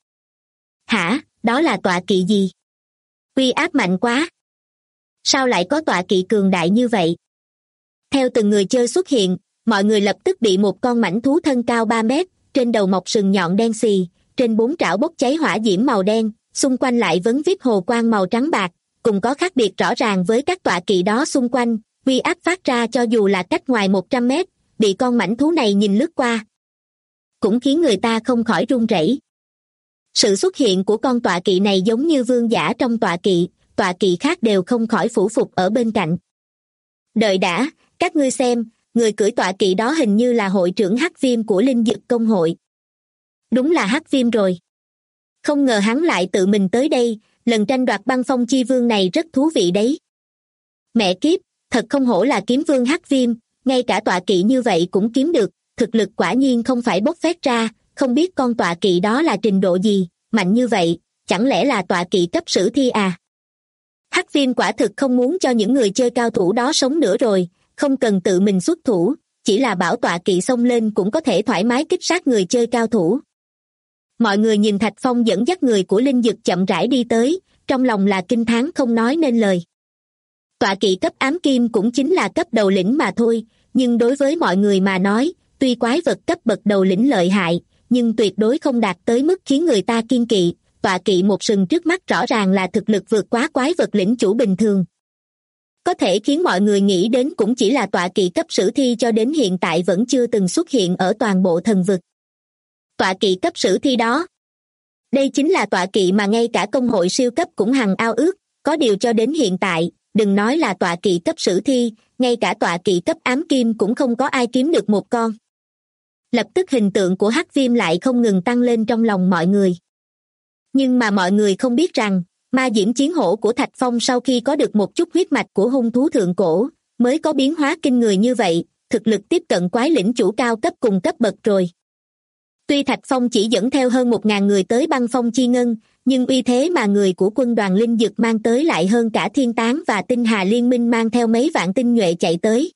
Hả? Đó là tọa kỵ gì? Uy áp mạnh quá. Sao lại có tọa kỵ cường đại như vậy? Theo từng người chơi xuất hiện, mọi người lập tức bị một con mãnh thú thân cao 3 mét, trên đầu mọc sừng nhọn đen xì, trên 4 trảo bốc cháy hỏa diễm màu đen, xung quanh lại vấn vít hồ quang màu trắng bạc, cùng có khác biệt rõ ràng với các tọa kỵ đó xung quanh, uy áp phát ra cho dù là cách ngoài 100 mét, bị con mãnh thú này nhìn lướt qua, cũng khiến người ta không khỏi run rẩy. Sự xuất hiện của con tọa kỵ này giống như vương giả trong tọa kỵ khác đều không khỏi phủ phục ở bên cạnh. Đợi đã, các ngươi xem, người cưỡi tọa kỵ đó hình như là hội trưởng Hắc Viêm của Linh Dực công hội. Đúng là Hắc Viêm rồi. Không ngờ hắn lại tự mình tới đây, lần tranh đoạt Băng Phong Chi Vương này rất thú vị đấy. Mẹ kiếp, thật không hổ là kiếm vương Hắc Viêm, ngay cả tọa kỵ như vậy cũng kiếm được, thực lực quả nhiên không phải bốc phét ra. Không biết con tọa kỵ đó là trình độ gì, mạnh như vậy, chẳng lẽ là tọa kỵ cấp sử thi à? Hắc Viêm quả thực không muốn cho những người chơi cao thủ đó sống nữa rồi, không cần tự mình xuất thủ, chỉ là bảo tọa kỵ xông lên cũng có thể thoải mái kích sát người chơi cao thủ. Mọi người nhìn Thạch Phong dẫn dắt người của Linh Dực chậm rãi đi tới, trong lòng là kinh thán không nói nên lời. Tọa kỵ cấp ám kim cũng chính là cấp đầu lĩnh mà thôi, nhưng đối với mọi người mà nói, tuy quái vật cấp bậc đầu lĩnh lợi hại, nhưng tuyệt đối không đạt tới mức khiến người ta kiêng kỵ. Tọa kỵ một sừng trước mắt rõ ràng là thực lực vượt quá quái vật lĩnh chủ bình thường. Có thể khiến mọi người nghĩ đến cũng chỉ là tọa kỵ cấp sử thi, cho đến hiện tại vẫn chưa từng xuất hiện ở toàn bộ thần vực. Tọa kỵ cấp sử thi đó, đây chính là tọa kỵ mà ngay cả công hội siêu cấp cũng hằng ao ước, có điều cho đến hiện tại, đừng nói là tọa kỵ cấp sử thi, ngay cả tọa kỵ cấp ám kim cũng không có ai kiếm được một con. Lập tức hình tượng của Hắc Viêm lại không ngừng tăng lên trong lòng mọi người. Nhưng mà mọi người không biết rằng, ma diễm chiến hổ của Thạch Phong sau khi có được một chút huyết mạch của hung thú thượng cổ, mới có biến hóa kinh người như vậy, thực lực tiếp cận quái lĩnh chủ cao cấp cùng cấp bậc rồi. Tuy Thạch Phong chỉ dẫn theo hơn 1.000 người tới Băng Phong Chi Ngân, nhưng uy thế mà người của quân đoàn Linh Dực mang tới lại hơn cả Thiên Tán và Tinh Hà Liên Minh mang theo mấy vạn tinh nhuệ chạy tới.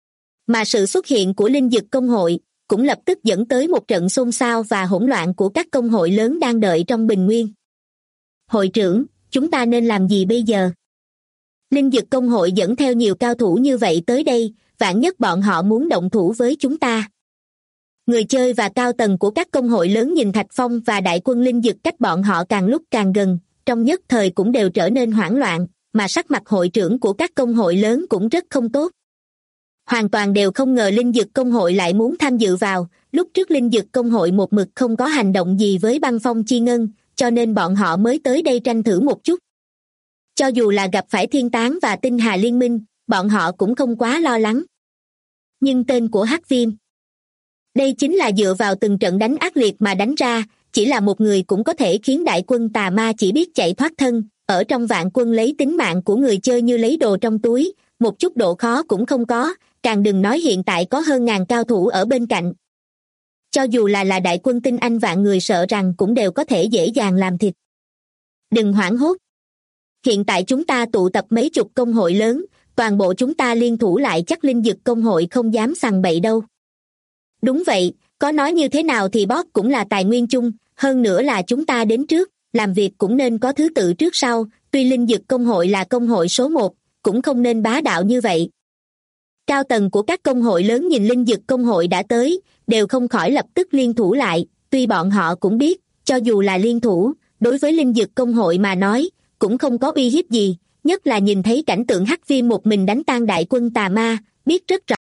Mà sự xuất hiện của Linh Dực công hội cũng lập tức dẫn tới một trận xôn xao và hỗn loạn của các công hội lớn đang đợi trong bình nguyên. Hội trưởng, chúng ta nên làm gì bây giờ? Linh Dực công hội dẫn theo nhiều cao thủ như vậy tới đây, vạn nhất bọn họ muốn động thủ với chúng ta. Người chơi và cao tầng của các công hội lớn nhìn Thạch Phong và đại quân Linh Dực cách bọn họ càng lúc càng gần, trong nhất thời cũng đều trở nên hoảng loạn, mà sắc mặt hội trưởng của các công hội lớn cũng rất không tốt. Hoàn toàn đều không ngờ Linh Dực công hội lại muốn tham dự vào, lúc trước Linh Dực công hội một mực không có hành động gì với băng phong chi ngân, cho nên bọn họ mới tới đây tranh thử một chút. Cho dù là gặp phải Thiên Tán và Tinh Hà Liên minh, bọn họ cũng không quá lo lắng. Nhưng tên của Hắc Viêm, đây chính là dựa vào từng trận đánh ác liệt mà đánh ra, chỉ là một người cũng có thể khiến đại quân tà ma chỉ biết chạy thoát thân, ở trong vạn quân lấy tính mạng của người chơi như lấy đồ trong túi, một chút độ khó cũng không có, càng đừng nói hiện tại có hơn ngàn cao thủ ở bên cạnh. Cho dù là đại quân tinh anh vạn người sợ rằng cũng đều có thể dễ dàng làm thịt. Đừng hoảng hốt. Hiện tại chúng ta tụ tập mấy chục công hội lớn, toàn bộ chúng ta liên thủ lại chắc Linh Dực công hội không dám sằng bậy đâu. Đúng vậy, có nói như thế nào thì boss cũng là tài nguyên chung, hơn nữa là chúng ta đến trước, làm việc cũng nên có thứ tự trước sau, tuy Linh Dực công hội là công hội số 1, cũng không nên bá đạo như vậy. Cao tầng của các công hội lớn nhìn Linh Dực công hội đã tới, đều không khỏi lập tức liên thủ lại, tuy bọn họ cũng biết, cho dù là liên thủ, đối với Linh Dực công hội mà nói, cũng không có uy hiếp gì, nhất là nhìn thấy cảnh tượng Hắc Viêm một mình đánh tan đại quân tà ma, biết rất rõ.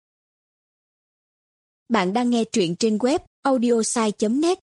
Bạn đang nghe truyện trên web audiosai.net.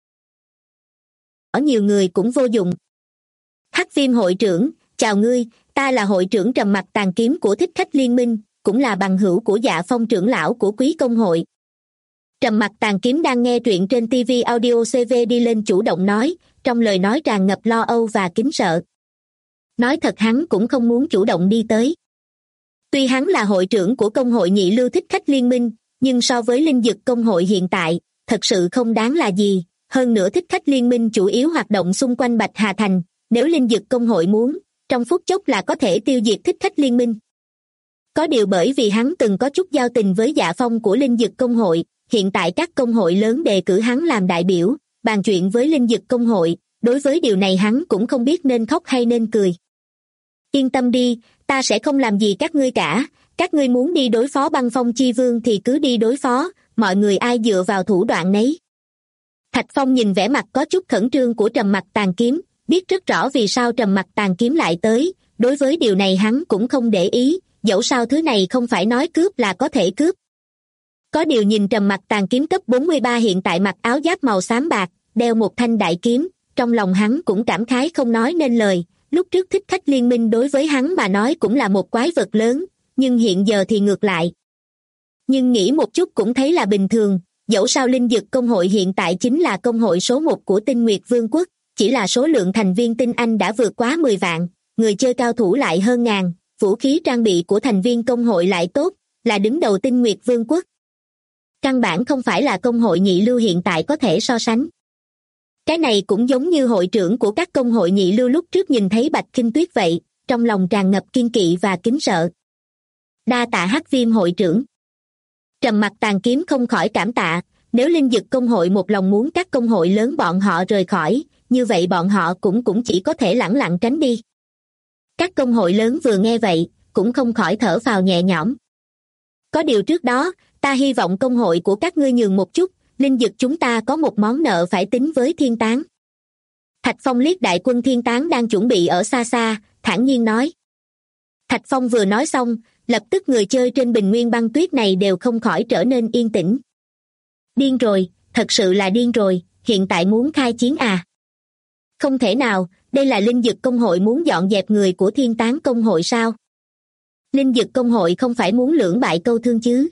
Nhiều người cũng vô dụng. Hắc Viêm hội trưởng, chào ngươi, ta là hội trưởng Trầm Mặc Tàn Kiếm của Thích Khách Liên minh, cũng là bằng hữu của Dạ Phong trưởng lão của Quý công hội. Trầm Mặc Tàn Kiếm đang nghe truyện trên TV Audio CV đi lên chủ động nói, trong lời nói tràn ngập lo âu và kính sợ. Nói thật hắn cũng không muốn chủ động đi tới. Tuy hắn là hội trưởng của công hội nhị lưu Thích Khách Liên minh, nhưng so với Linh Dực công hội hiện tại, thật sự không đáng là gì. Hơn nữa Thích Khách Liên minh chủ yếu hoạt động xung quanh Bạch Hà Thành, nếu Linh Dực công hội muốn, trong phút chốc là có thể tiêu diệt Thích Khách Liên minh. Có điều bởi vì hắn từng có chút giao tình với Dạ Phong của Linh Dực công hội, hiện tại các công hội lớn đề cử hắn làm đại biểu, bàn chuyện với Linh Dực công hội, đối với điều này hắn cũng không biết nên khóc hay nên cười. Yên tâm đi, ta sẽ không làm gì các ngươi cả, các ngươi muốn đi đối phó băng phong chi vương thì cứ đi đối phó, mọi người ai dựa vào thủ đoạn nấy. Thạch Phong nhìn vẻ mặt có chút khẩn trương của Trầm Mặc Tàn Kiếm, biết rất rõ vì sao Trầm Mặc Tàn Kiếm lại tới, đối với điều này hắn cũng không để ý, dẫu sao thứ này không phải nói cướp là có thể cướp. Có điều nhìn Trầm Mặc Tàn Kiếm cấp 43 hiện tại mặc áo giáp màu xám bạc, đeo một thanh đại kiếm, trong lòng hắn cũng cảm khái không nói nên lời, lúc trước Thích Khách Liên minh đối với hắn mà nói cũng là một quái vật lớn, nhưng hiện giờ thì ngược lại. Nhưng nghĩ một chút cũng thấy là bình thường, dẫu sao Linh Dực công hội hiện tại chính là công hội số 1 của Tinh Nguyệt Vương quốc, chỉ là số lượng thành viên tinh anh đã vượt quá 10 vạn, người chơi cao thủ lại hơn ngàn, vũ khí trang bị của thành viên công hội lại tốt, là đứng đầu Tinh Nguyệt Vương quốc. Căn bản không phải là công hội nhị lưu hiện tại có thể so sánh. Cái này cũng giống như hội trưởng của các công hội nhị lưu lúc trước nhìn thấy Bạch Kinh Tuyết vậy, trong lòng tràn ngập kiên kỵ và kính sợ. Đa tạ Hắc Viêm hội trưởng. Trầm Mặc Tàn Kiếm không khỏi cảm tạ, nếu Linh Dực công hội một lòng muốn các công hội lớn bọn họ rời khỏi, như vậy bọn họ cũng chỉ có thể lẳng lặng tránh đi. Các công hội lớn vừa nghe vậy, cũng không khỏi thở phào nhẹ nhõm. Có điều trước đó, ta hy vọng công hội của các ngươi nhường một chút, Linh Dực chúng ta có một món nợ phải tính với Thiên Tán. Thạch Phong liếc đại quân Thiên Tán đang chuẩn bị ở xa xa, thản nhiên nói. Thạch Phong vừa nói xong, lập tức người chơi trên bình nguyên băng tuyết này đều không khỏi trở nên yên tĩnh. Điên rồi, thật sự là điên rồi, hiện tại muốn khai chiến à? Không thể nào, đây là Linh Dực công hội muốn dọn dẹp người của Thiên Tán công hội sao? Linh Dực công hội không phải muốn lưỡng bại câu thương chứ?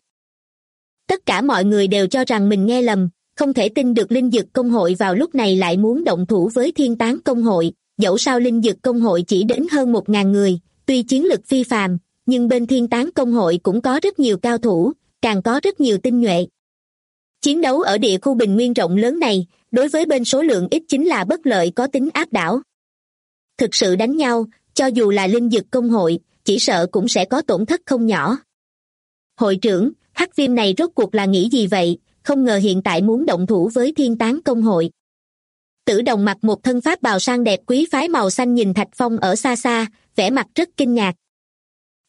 Tất cả mọi người đều cho rằng mình nghe lầm, không thể tin được Linh Dực công hội vào lúc này lại muốn động thủ với Thiên Tán công hội, dẫu sao Linh Dực công hội chỉ đến hơn 1.000 người, tuy chiến lực phi phàm, nhưng bên Thiên Tán công hội cũng có rất nhiều cao thủ, càng có rất nhiều tinh nhuệ. Chiến đấu ở địa khu bình nguyên rộng lớn này, đối với bên số lượng ít chính là bất lợi có tính áp đảo. Thực sự đánh nhau, cho dù là Linh Dực công hội, chỉ sợ cũng sẽ có tổn thất không nhỏ. Hội trưởng, Hắc Viêm này rốt cuộc là nghĩ gì vậy, không ngờ hiện tại muốn động thủ với Thiên Tán công hội. Tử Đồng mặc một thân pháp bào sang đẹp quý phái màu xanh nhìn Thạch Phong ở xa xa, vẻ mặt rất kinh ngạc.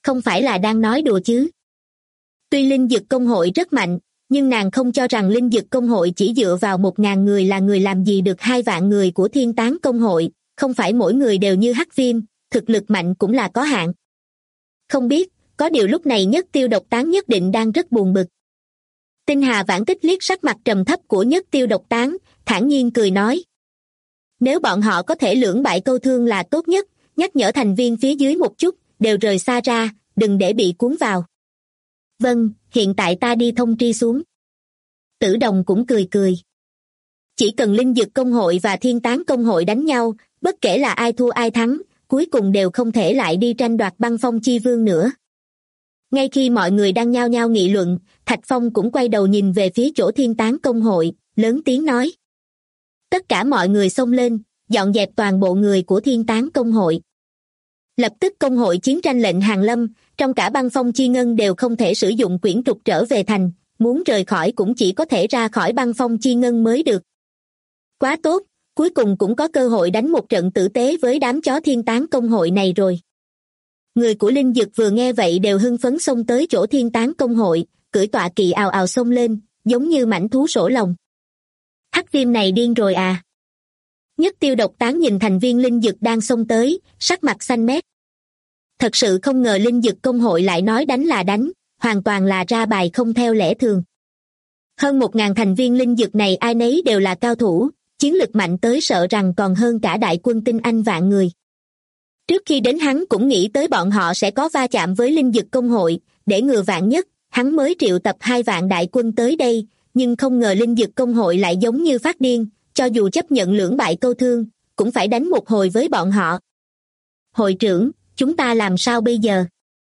không phải là đang nói đùa chứ? Tuy linh dực công hội rất mạnh, nhưng nàng không cho rằng linh dực công hội chỉ dựa vào 1.000 người là người làm gì được 2 vạn người của thiên tán công hội, không phải mỗi người đều như Hắc Viêm, thực lực mạnh cũng là có hạn. Không biết, có điều lúc này Nhất Tiêu Độc Tán nhất định đang rất buồn bực. Tinh Hà Vãn Tích liếc sắc mặt trầm thấp của Nhất Tiêu Độc Tán, thản nhiên cười nói. Nếu bọn họ có thể lưỡng bại câu thương là tốt nhất, nhắc nhở thành viên phía dưới một chút, đều rời xa ra, đừng để bị cuốn vào. Vâng, hiện tại ta đi thông tri xuống. Tử Đồng cũng cười cười. Chỉ cần linh dực công hội và thiên tán công hội đánh nhau, bất kể là ai thua ai thắng, cuối cùng đều không thể lại đi tranh đoạt băng phong chi vương nữa. Ngay khi mọi người đang nhao nhao nghị luận, Thạch Phong cũng quay đầu nhìn về phía chỗ thiên tán công hội, lớn tiếng nói. Tất cả mọi người xông lên, dọn dẹp toàn bộ người của thiên tán công hội. Lập tức công hội chiến tranh lệnh hàng lâm, trong cả băng phong chi ngân đều không thể sử dụng quyển trục trở về thành, muốn rời khỏi cũng chỉ có thể ra khỏi băng phong chi ngân mới được. Quá tốt, cuối cùng cũng có cơ hội đánh một trận tử tế với đám chó thiên tán công hội này rồi. Người của linh dực vừa nghe vậy đều hưng phấn xông tới chỗ thiên tán công hội, cưỡi tọa kỵ ào ào xông lên, giống như mãnh thú sổ lồng. Hắc Viêm này điên rồi à? Nhất Tiêu Độc Tán nhìn thành viên linh dực đang xông tới, sắc mặt xanh mét. Thật sự không ngờ linh dực công hội lại nói đánh là đánh, hoàn toàn là ra bài không theo lẽ thường. Hơn 1.000 thành viên linh dực này ai nấy đều là cao thủ, chiến lực mạnh tới sợ rằng còn hơn cả đại quân tinh anh vạn người. Trước khi đến hắn cũng nghĩ tới bọn họ sẽ có va chạm với linh dực công hội, để ngừa vạn nhất, hắn mới triệu tập 2 vạn đại quân tới đây, nhưng không ngờ linh dực công hội lại giống như phát điên, cho dù chấp nhận lưỡng bại câu thương, cũng phải đánh một hồi với bọn họ. Hội trưởng, chúng ta làm sao bây giờ?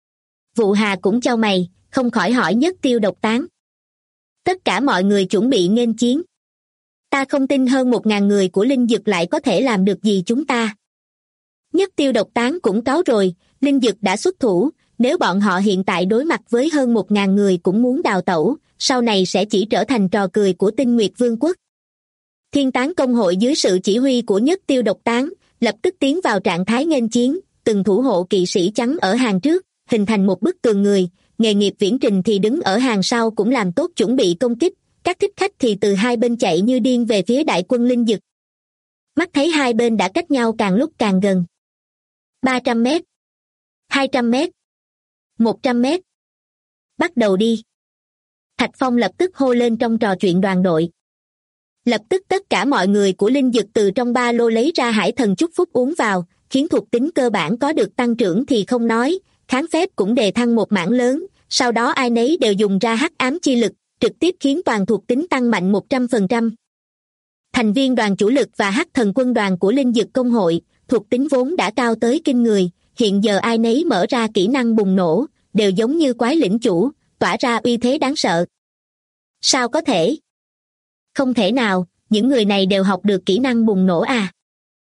Vụ Hà cũng chau mày, không khỏi hỏi Nhất Tiêu Độc Tán. Tất cả mọi người chuẩn bị nghênh chiến. Ta không tin hơn 1.000 người của linh dực lại có thể làm được gì chúng ta. Nhất Tiêu Độc Tán cũng cáu rồi, linh dực đã xuất thủ, nếu bọn họ hiện tại đối mặt với hơn 1.000 người cũng muốn đào tẩu, sau này sẽ chỉ trở thành trò cười của Tinh Nguyệt Vương quốc. Thiên tán công hội dưới sự chỉ huy của Nhất Tiêu Độc Tán, lập tức tiến vào trạng thái nghênh chiến, từng thủ hộ kỵ sĩ trắng ở hàng trước, hình thành một bức tường người, nghề nghiệp viễn trình thì đứng ở hàng sau cũng làm tốt chuẩn bị công kích, các thích khách thì từ hai bên chạy như điên về phía đại quân linh dực. Mắt thấy hai bên đã cách nhau càng lúc càng gần. 300 mét, 200 mét, 100 mét. Bắt đầu đi. Thạch Phong lập tức hô lên trong trò chuyện đoàn đội. Lập tức tất cả mọi người của linh dực từ trong ba lô lấy ra hải thần chúc phúc uống vào, khiến thuộc tính cơ bản có được tăng trưởng thì không nói, kháng phép cũng đề thăng một mảng lớn, sau đó ai nấy đều dùng ra hắc ám chi lực, trực tiếp khiến toàn thuộc tính tăng mạnh 100%. Thành viên đoàn chủ lực và hắc thần quân đoàn của linh dực công hội, thuộc tính vốn đã cao tới kinh người, hiện giờ ai nấy mở ra kỹ năng bùng nổ, đều giống như quái lĩnh chủ, tỏa ra uy thế đáng sợ. Sao có thể? Không thể nào, những người này đều học được kỹ năng bùng nổ à?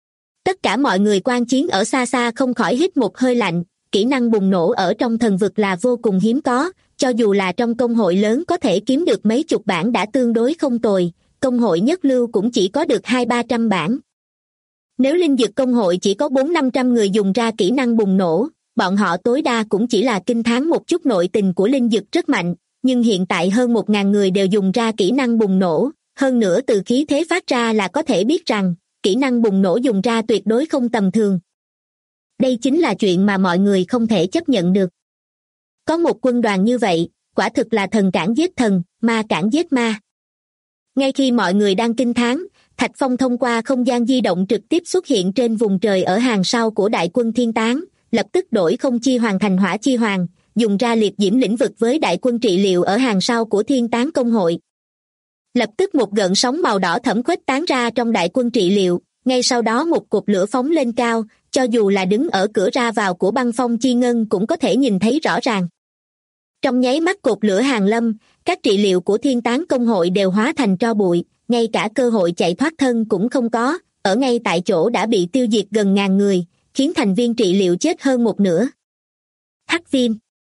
Tất cả mọi người quan chiến ở xa xa không khỏi hít một hơi lạnh, kỹ năng bùng nổ ở trong thần vực là vô cùng hiếm có, cho dù là trong công hội lớn có thể kiếm được mấy chục bản đã tương đối không tồi, công hội nhất lưu cũng chỉ có được 200-300 bản. Nếu linh dực công hội chỉ có 400-500 người dùng ra kỹ năng bùng nổ, bọn họ tối đa cũng chỉ là kinh thán một chút nội tình của linh dực rất mạnh, nhưng hiện tại hơn 1.000 người đều dùng ra kỹ năng bùng nổ, hơn nữa từ khí thế phát ra là có thể biết rằng, kỹ năng bùng nổ dùng ra tuyệt đối không tầm thường. Đây chính là chuyện mà mọi người không thể chấp nhận được. Có một quân đoàn như vậy, quả thực là thần cản giết thần, ma cản giết ma. Ngay khi mọi người đang kinh thán, Thạch Phong thông qua không gian di động trực tiếp xuất hiện trên vùng trời ở hàng sau của đại quân thiên tán, lập tức đổi không chi hoàng thành hỏa chi hoàng, dùng ra liệt diễm lĩnh vực với đại quân trị liệu ở hàng sau của thiên tán công hội. Lập tức một gợn sóng màu đỏ thẫm khuếch tán ra trong đại quân trị liệu, ngay sau đó một cột lửa phóng lên cao, cho dù là đứng ở cửa ra vào của băng phong chi ngân cũng có thể nhìn thấy rõ ràng. Trong nháy mắt cột lửa hàng lâm, các trị liệu của thiên tán công hội đều hóa thành tro bụi, ngay cả cơ hội chạy thoát thân cũng không có, ở ngay tại chỗ đã bị tiêu diệt gần 1000 người, khiến thành viên trị liệu chết hơn một nửa. Hắc Viêm.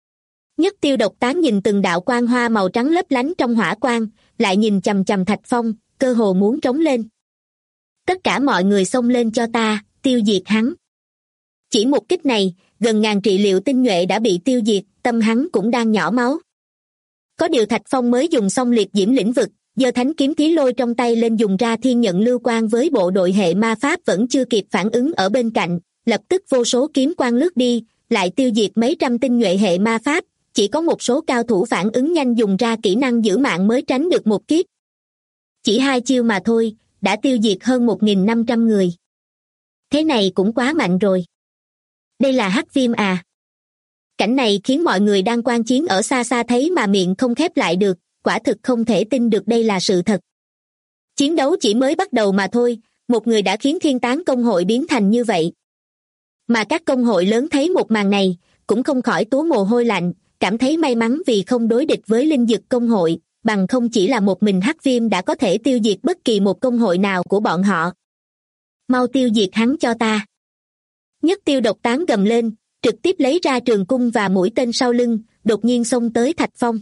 Nhất Tiêu Độc Tán nhìn từng đạo quang hoa màu trắng lấp lánh trong hỏa quang, lại nhìn chằm chằm Thạch Phong, cơ hồ muốn trống lên. Tất cả mọi người xông lên cho ta, tiêu diệt hắn. Chỉ một kích này, gần ngàn trị liệu tinh nhuệ đã bị tiêu diệt, tâm hắn cũng đang nhỏ máu. Có điều Thạch Phong mới dùng xong liệt diễm lĩnh vực, giơ thánh kiếm Thí Lôi trong tay lên dùng ra thiên nhận lưu quang với bộ đội hệ ma pháp vẫn chưa kịp phản ứng ở bên cạnh, lập tức vô số kiếm quang lướt đi, lại tiêu diệt mấy trăm tinh nhuệ hệ ma pháp, chỉ có một số cao thủ phản ứng nhanh dùng ra kỹ năng giữ mạng mới tránh được một kiếp. Chỉ 2 chiêu mà thôi, đã tiêu diệt hơn 1.500 người. Thế này cũng quá mạnh rồi. Đây là hắc viêm à? Cảnh này khiến mọi người đang quan chiến ở xa xa thấy mà miệng không khép lại được, quả thực không thể tin được đây là sự thật. Chiến đấu chỉ mới bắt đầu mà thôi, một người đã khiến Thiên Tán công hội biến thành như vậy. Mà các công hội lớn thấy một màn này, cũng không khỏi túa mồ hôi lạnh, cảm thấy may mắn vì không đối địch với Linh Dực công hội, bằng không chỉ là một mình hắc viêm đã có thể tiêu diệt bất kỳ một công hội nào của bọn họ. Mau tiêu diệt hắn cho ta. Nhất Tiêu Độc Tán gầm lên, trực tiếp lấy ra trường cung và mũi tên sau lưng, đột nhiên xông tới Thạch Phong.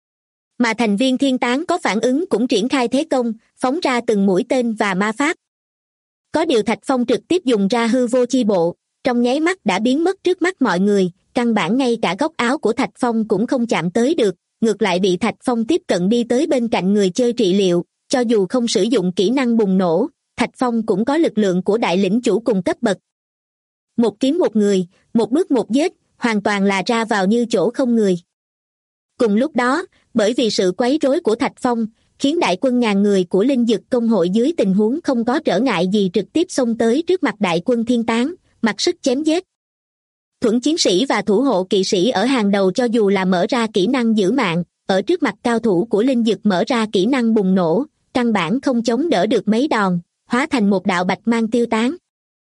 Mà thành viên Thiên Tán có phản ứng cũng triển khai thế công, phóng ra từng mũi tên và ma pháp. Có điều Thạch Phong trực tiếp dùng ra hư vô chi bộ, trong nháy mắt đã biến mất trước mắt mọi người, căn bản ngay cả góc áo của Thạch Phong cũng không chạm tới được, ngược lại bị Thạch Phong tiếp cận đi tới bên cạnh người chơi trị liệu, cho dù không sử dụng kỹ năng bùng nổ, Thạch Phong cũng có lực lượng của đại lĩnh chủ cùng cấp bậc. Một kiếm một người, một bước một giết, hoàn toàn là ra vào như chỗ không người. Cùng lúc đó, bởi vì sự quấy rối của Thạch Phong, khiến đại quân ngàn người của Linh Dực công hội dưới tình huống không có trở ngại gì trực tiếp xông tới trước mặt đại quân Thiên Tán, mặc sức chém giết. Thuẫn chiến sĩ và thủ hộ kỵ sĩ ở hàng đầu cho dù là mở ra kỹ năng giữ mạng, ở trước mặt cao thủ của Linh Dực mở ra kỹ năng bùng nổ, căn bản không chống đỡ được mấy đòn, hóa thành một đạo bạch mang tiêu tán.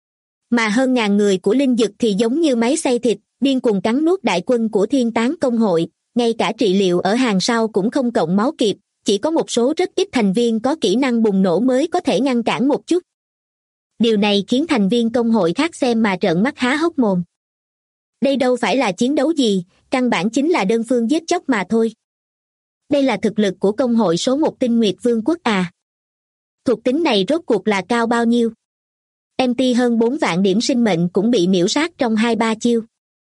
Mà hơn ngàn người của Linh Dực thì giống như máy xay thịt, điên cuồng cắn nuốt đại quân của Thiên Tán công hội, ngay cả trị liệu ở hàng sau cũng không cộng máu kịp, chỉ có một số rất ít thành viên có kỹ năng bùng nổ mới có thể ngăn cản một chút. Điều này khiến thành viên công hội khác xem mà trợn mắt há hốc mồm. Đây đâu phải là chiến đấu gì, căn bản chính là đơn phương giết chóc mà thôi. Đây là thực lực của công hội số 1 Tinh Nguyệt Vương quốc à? Thuộc tính này rốt cuộc là cao bao nhiêu? MT hơn 4 vạn điểm sinh mệnh cũng bị miễu sát trong 2-3 chiêu.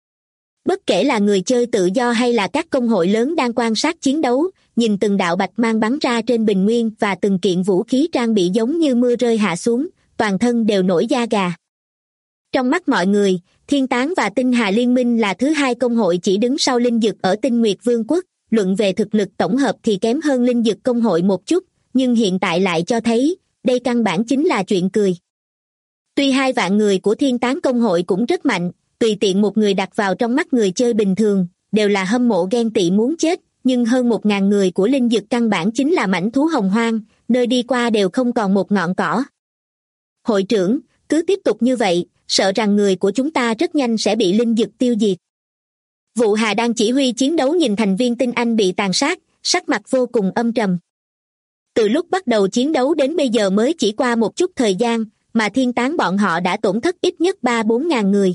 Bất kể là người chơi tự do hay là các công hội lớn đang quan sát chiến đấu, nhìn từng đạo bạch mang bắn ra trên bình nguyên và từng kiện vũ khí trang bị giống như mưa rơi hạ xuống, toàn thân đều nổi da gà. Trong mắt mọi người, Thiên Tán và Tinh Hà Liên Minh là thứ hai công hội chỉ đứng sau Linh Dực ở Tinh Nguyệt Vương quốc, luận về thực lực tổng hợp thì kém hơn Linh Dực công hội một chút, nhưng hiện tại lại cho thấy, đây căn bản chính là chuyện cười. Tuy 2 vạn người của Thiên Tán công hội cũng rất mạnh, tùy tiện một người đặt vào trong mắt người chơi bình thường, đều là hâm mộ ghen tị muốn chết, nhưng hơn 1.000 người của Linh Dực căn bản chính là mảnh thú hồng hoang, nơi đi qua đều không còn một ngọn cỏ. Hội trưởng, cứ tiếp tục như vậy, sợ rằng người của chúng ta rất nhanh sẽ bị Linh Dực tiêu diệt. Vụ Hà đang chỉ huy chiến đấu nhìn thành viên Tinh Anh bị tàn sát, sắc mặt vô cùng âm trầm. Từ lúc bắt đầu chiến đấu đến bây giờ mới chỉ qua một chút thời gian, mà Thiên Tán bọn họ đã tổn thất ít nhất 3-4 ngàn người.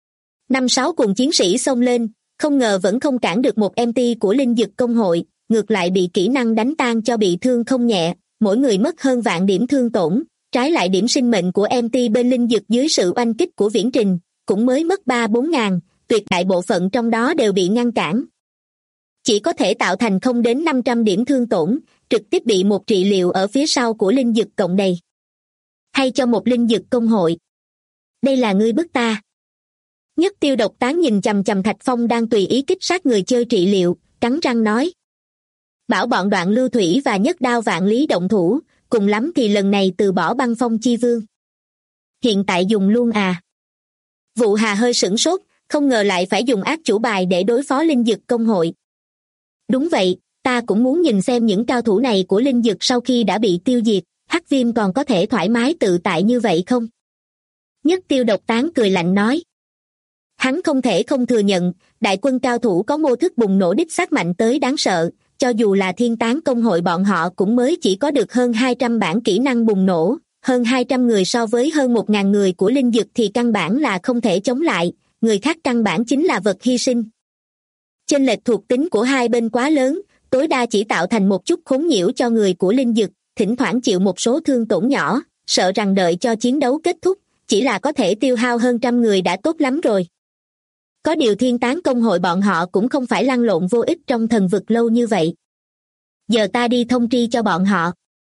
5-6 cùng chiến sĩ xông lên, không ngờ vẫn không cản được một MT của Linh Dực công hội, ngược lại bị kỹ năng đánh tan cho bị thương không nhẹ, mỗi người mất hơn vạn điểm thương tổn, trái lại điểm sinh mệnh của MT bên Linh Dực dưới sự oanh kích của Viễn Trình, cũng mới mất 3-4 ngàn, tuyệt đại bộ phận trong đó đều bị ngăn cản. Chỉ có thể tạo thành không đến 500 điểm thương tổn, trực tiếp bị một trị liệu ở phía sau của Linh Dực cộng đầy. Hay cho một Linh Dực công hội. Đây là ngươi bức ta. Nhất Tiêu Độc Tán nhìn chằm chằm Thạch Phong đang tùy ý kích sát người chơi trị liệu, cắn răng nói. Bảo bọn Đoạn Lưu Thủy và Nhất Đao Vạn Lý động thủ, cùng lắm thì lần này từ bỏ Băng Phong Chi Vương. Hiện tại dùng luôn à? Vụ Hà hơi sửng sốt, không ngờ lại phải dùng ác chủ bài để đối phó Linh Dực công hội. Đúng vậy, ta cũng muốn nhìn xem những cao thủ này của Linh Dực sau khi đã bị tiêu diệt, Hắc Viêm còn có thể thoải mái tự tại như vậy không? Nhất Tiêu Độc Tán cười lạnh nói. Hắn không thể không thừa nhận, đại quân cao thủ có mô thức bùng nổ đích xác mạnh tới đáng sợ, cho dù là Thiên Tán công hội bọn họ cũng mới chỉ có được hơn 200 bản kỹ năng bùng nổ, hơn 200 người so với hơn 1.000 người của Linh Dực thì căn bản là không thể chống lại, người khác căn bản chính là vật hy sinh. Chênh lệch thuộc tính của hai bên quá lớn, tối đa chỉ tạo thành một chút khốn nhiễu cho người của Linh Dực, thỉnh thoảng chịu một số thương tổn nhỏ, sợ rằng đợi cho chiến đấu kết thúc, chỉ là có thể tiêu hao hơn trăm người đã tốt lắm rồi. Có điều thiên tán công hội bọn họ cũng không phải lăn lộn vô ích trong thần vực lâu như vậy. Giờ ta đi thông tri cho bọn họ.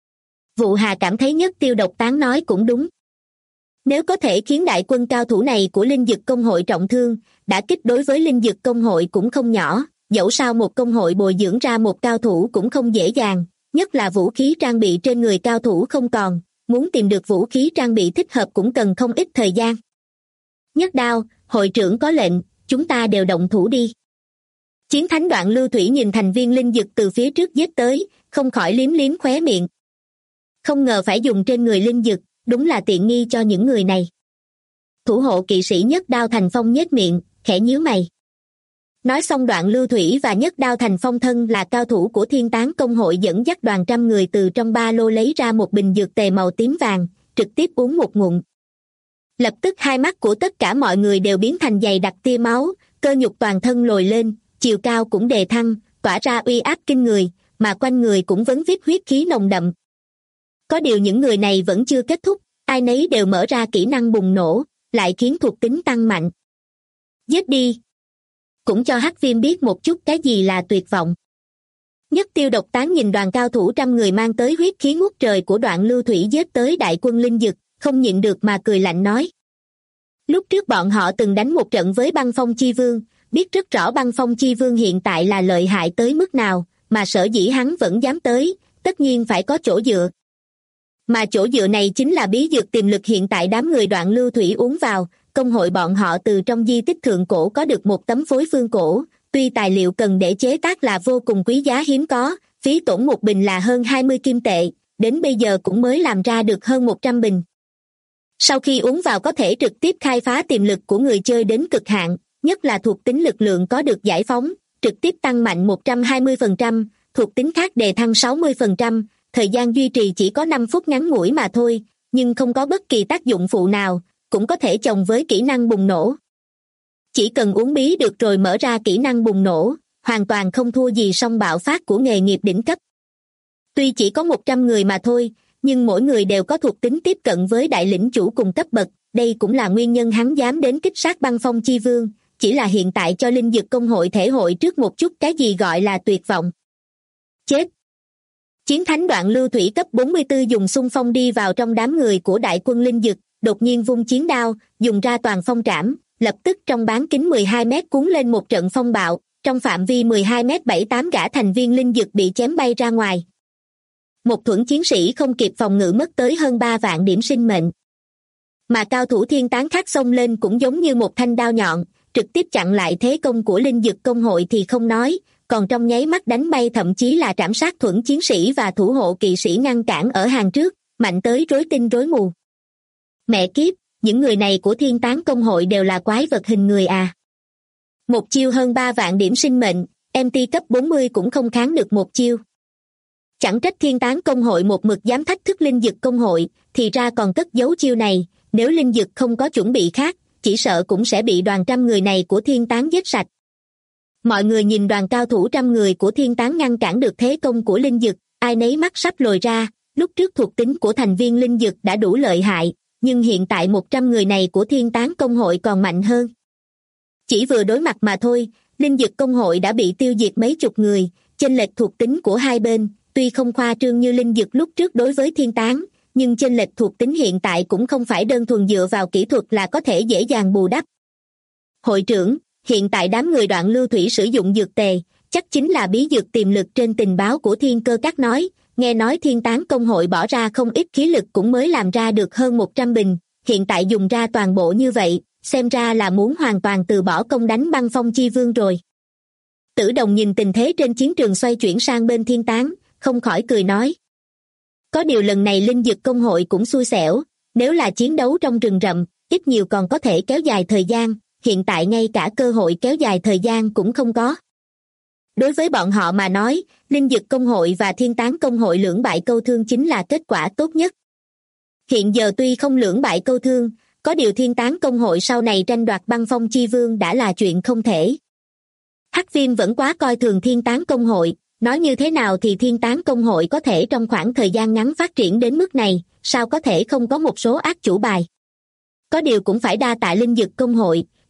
Vụ Hà cảm thấy Nhất Tiêu Độc Tán nói cũng đúng. Nếu có thể khiến đại quân cao thủ này của Linh Dực Công hội trọng thương, đả kích đối với Linh Dực Công hội cũng không nhỏ, dẫu sao một công hội bồi dưỡng ra một cao thủ cũng không dễ dàng, nhất là vũ khí trang bị trên người cao thủ không còn, muốn tìm được vũ khí trang bị thích hợp cũng cần không ít thời gian. Nhất Đao, hội trưởng có lệnh, chúng ta đều động thủ đi. Chiến thánh Đoạn Lưu Thủy nhìn thành viên Linh Dực từ phía trước giết tới, không khỏi liếm liếm khóe miệng. Không ngờ phải dùng trên người Linh Dực, đúng là tiện nghi cho những người này. Thủ hộ kỵ sĩ Nhất Đao Thành Phong nhếch miệng, khẽ nhíu mày. Nói xong Đoạn Lưu Thủy và Nhất Đao Thành Phong thân là cao thủ của Thiên Tán Công hội dẫn dắt đoàn trăm người từ trong ba lô lấy ra một bình dược tề màu tím vàng, trực tiếp uống một ngụm. Lập tức hai mắt của tất cả mọi người đều biến thành dày đặc tia máu, cơ nhục toàn thân lồi lên, chiều cao cũng đề thăng, tỏa ra uy áp kinh người, mà quanh người cũng vấn vít huyết khí nồng đậm. Có điều những người này vẫn chưa kết thúc, ai nấy đều mở ra kỹ năng bùng nổ, lại khiến thuộc tính tăng mạnh. Giết đi! Cũng cho Hắc Viêm biết một chút cái gì là tuyệt vọng. Nhất Tiêu Độc Tán nhìn đoàn cao thủ trăm người mang tới huyết khí ngút trời của Đoạn Lưu Thủy giết tới đại quân Linh Dực, không nhịn được mà cười lạnh nói. Lúc trước bọn họ từng đánh một trận với Băng Phong Chi Vương, biết rất rõ Băng Phong Chi Vương hiện tại là lợi hại tới mức nào, mà sở dĩ hắn vẫn dám tới, tất nhiên phải có chỗ dựa. Mà chỗ dựa này chính là bí dược tiềm lực hiện tại đám người Đoạn Lưu Thủy uống vào, công hội bọn họ từ trong di tích thượng cổ có được một tấm phối phương cổ, tuy tài liệu cần để chế tác là vô cùng quý giá hiếm có, phí tổn một bình là hơn 20 kim tệ, đến bây giờ cũng mới làm ra được hơn 100 bình. Sau khi uống vào có thể trực tiếp khai phá tiềm lực của người chơi đến cực hạn, nhất là thuộc tính lực lượng có được giải phóng, trực tiếp tăng mạnh 120%, thuộc tính khác đề thăng 60%, thời gian duy trì chỉ có 5 phút ngắn ngủi mà thôi, nhưng không có bất kỳ tác dụng phụ nào, cũng có thể chồng với kỹ năng bùng nổ. Chỉ cần uống bí được rồi mở ra kỹ năng bùng nổ, hoàn toàn không thua gì song bạo phát của nghề nghiệp đỉnh cấp. Tuy chỉ có 100 người mà thôi, nhưng mỗi người đều có thuộc tính tiếp cận với đại lĩnh chủ cùng cấp bậc, đây cũng là nguyên nhân hắn dám đến kích sát Băng Phong Chi Vương, chỉ là hiện tại cho Linh Dực Công hội thể hội trước một chút cái gì gọi là tuyệt vọng. Chết! Chiến thánh Đoạn Lưu Thủy cấp 44 dùng xung phong đi vào trong đám người của đại quân Linh Dực, đột nhiên vung chiến đao, dùng ra toàn phong trảm, lập tức trong bán kính 12 mét cuốn lên một trận phong bạo, trong phạm vi 12 mét 7-8 gã thành viên Linh Dực bị chém bay ra ngoài. Một thuẫn chiến sĩ không kịp phòng ngự mất tới hơn 3 vạn điểm sinh mệnh. Mà cao thủ Thiên Tán khác xông lên cũng giống như một thanh đao nhọn, trực tiếp chặn lại thế công của Linh Dực Công hội thì không nói, còn trong nháy mắt đánh bay thậm chí là trảm sát thuẫn chiến sĩ và thủ hộ kỵ sĩ ngăn cản ở hàng trước, mạnh tới rối tinh rối mù. Mẹ kiếp, những người này của Thiên Tán Công hội đều là quái vật hình người à. Một chiêu hơn 3 vạn điểm sinh mệnh, MT cấp 40 cũng không kháng được một chiêu. Chẳng trách Thiên Tán Công hội một mực dám thách thức Linh Dực Công hội, thì ra còn cất giấu chiêu này, nếu Linh Dực không có chuẩn bị khác, chỉ sợ cũng sẽ bị đoàn trăm người này của Thiên Tán giết sạch. Mọi người nhìn đoàn cao thủ trăm người của Thiên Tán ngăn cản được thế công của Linh Dực, ai nấy mắt sắp lồi ra, lúc trước thuộc tính của thành viên Linh Dực đã đủ lợi hại, nhưng hiện tại 100 người này của Thiên Tán Công hội còn mạnh hơn. Chỉ vừa đối mặt mà thôi, Linh Dực Công hội đã bị tiêu diệt mấy chục người, chênh lệch thuộc tính của hai bên, tuy không khoa trương như Linh Dực lúc trước đối với Thiên Tán, nhưng chênh lệch thuộc tính hiện tại cũng không phải đơn thuần dựa vào kỹ thuật là có thể dễ dàng bù đắp. Hội trưởng, hiện tại đám người Đoạn Lưu Thủy sử dụng dược tề, chắc chính là bí dược tiềm lực trên tình báo của Thiên Cơ Các nói, nghe nói Thiên Tán Công hội bỏ ra không ít khí lực cũng mới làm ra được hơn 100 bình, hiện tại dùng ra toàn bộ như vậy, xem ra là muốn hoàn toàn từ bỏ công đánh Băng Phong Chi Vương rồi. Tử Đồng nhìn tình thế trên chiến trường xoay chuyển sang bên Thiên Tán, không khỏi cười nói. Có điều lần này Linh Dực Công hội cũng xui xẻo, nếu là chiến đấu trong rừng rậm, ít nhiều còn có thể kéo dài thời gian, hiện tại ngay cả cơ hội kéo dài thời gian cũng không có. Đối với bọn họ mà nói, Linh Dực Công hội và Thiên Tán Công hội lưỡng bại câu thương chính là kết quả tốt nhất. Hiện giờ tuy không lưỡng bại câu thương, có điều Thiên Tán Công hội sau này tranh đoạt Băng Phong Chi Vương đã là chuyện không thể. Hắc Viêm vẫn quá coi thường Thiên Tán Công hội, nói như thế nào thì Thiên Tán Công hội có thể trong khoảng thời gian ngắn phát triển đến mức này, sao có thể không có một số ác chủ bài. Có điều cũng phải đa tạ Linh Dực Công hội,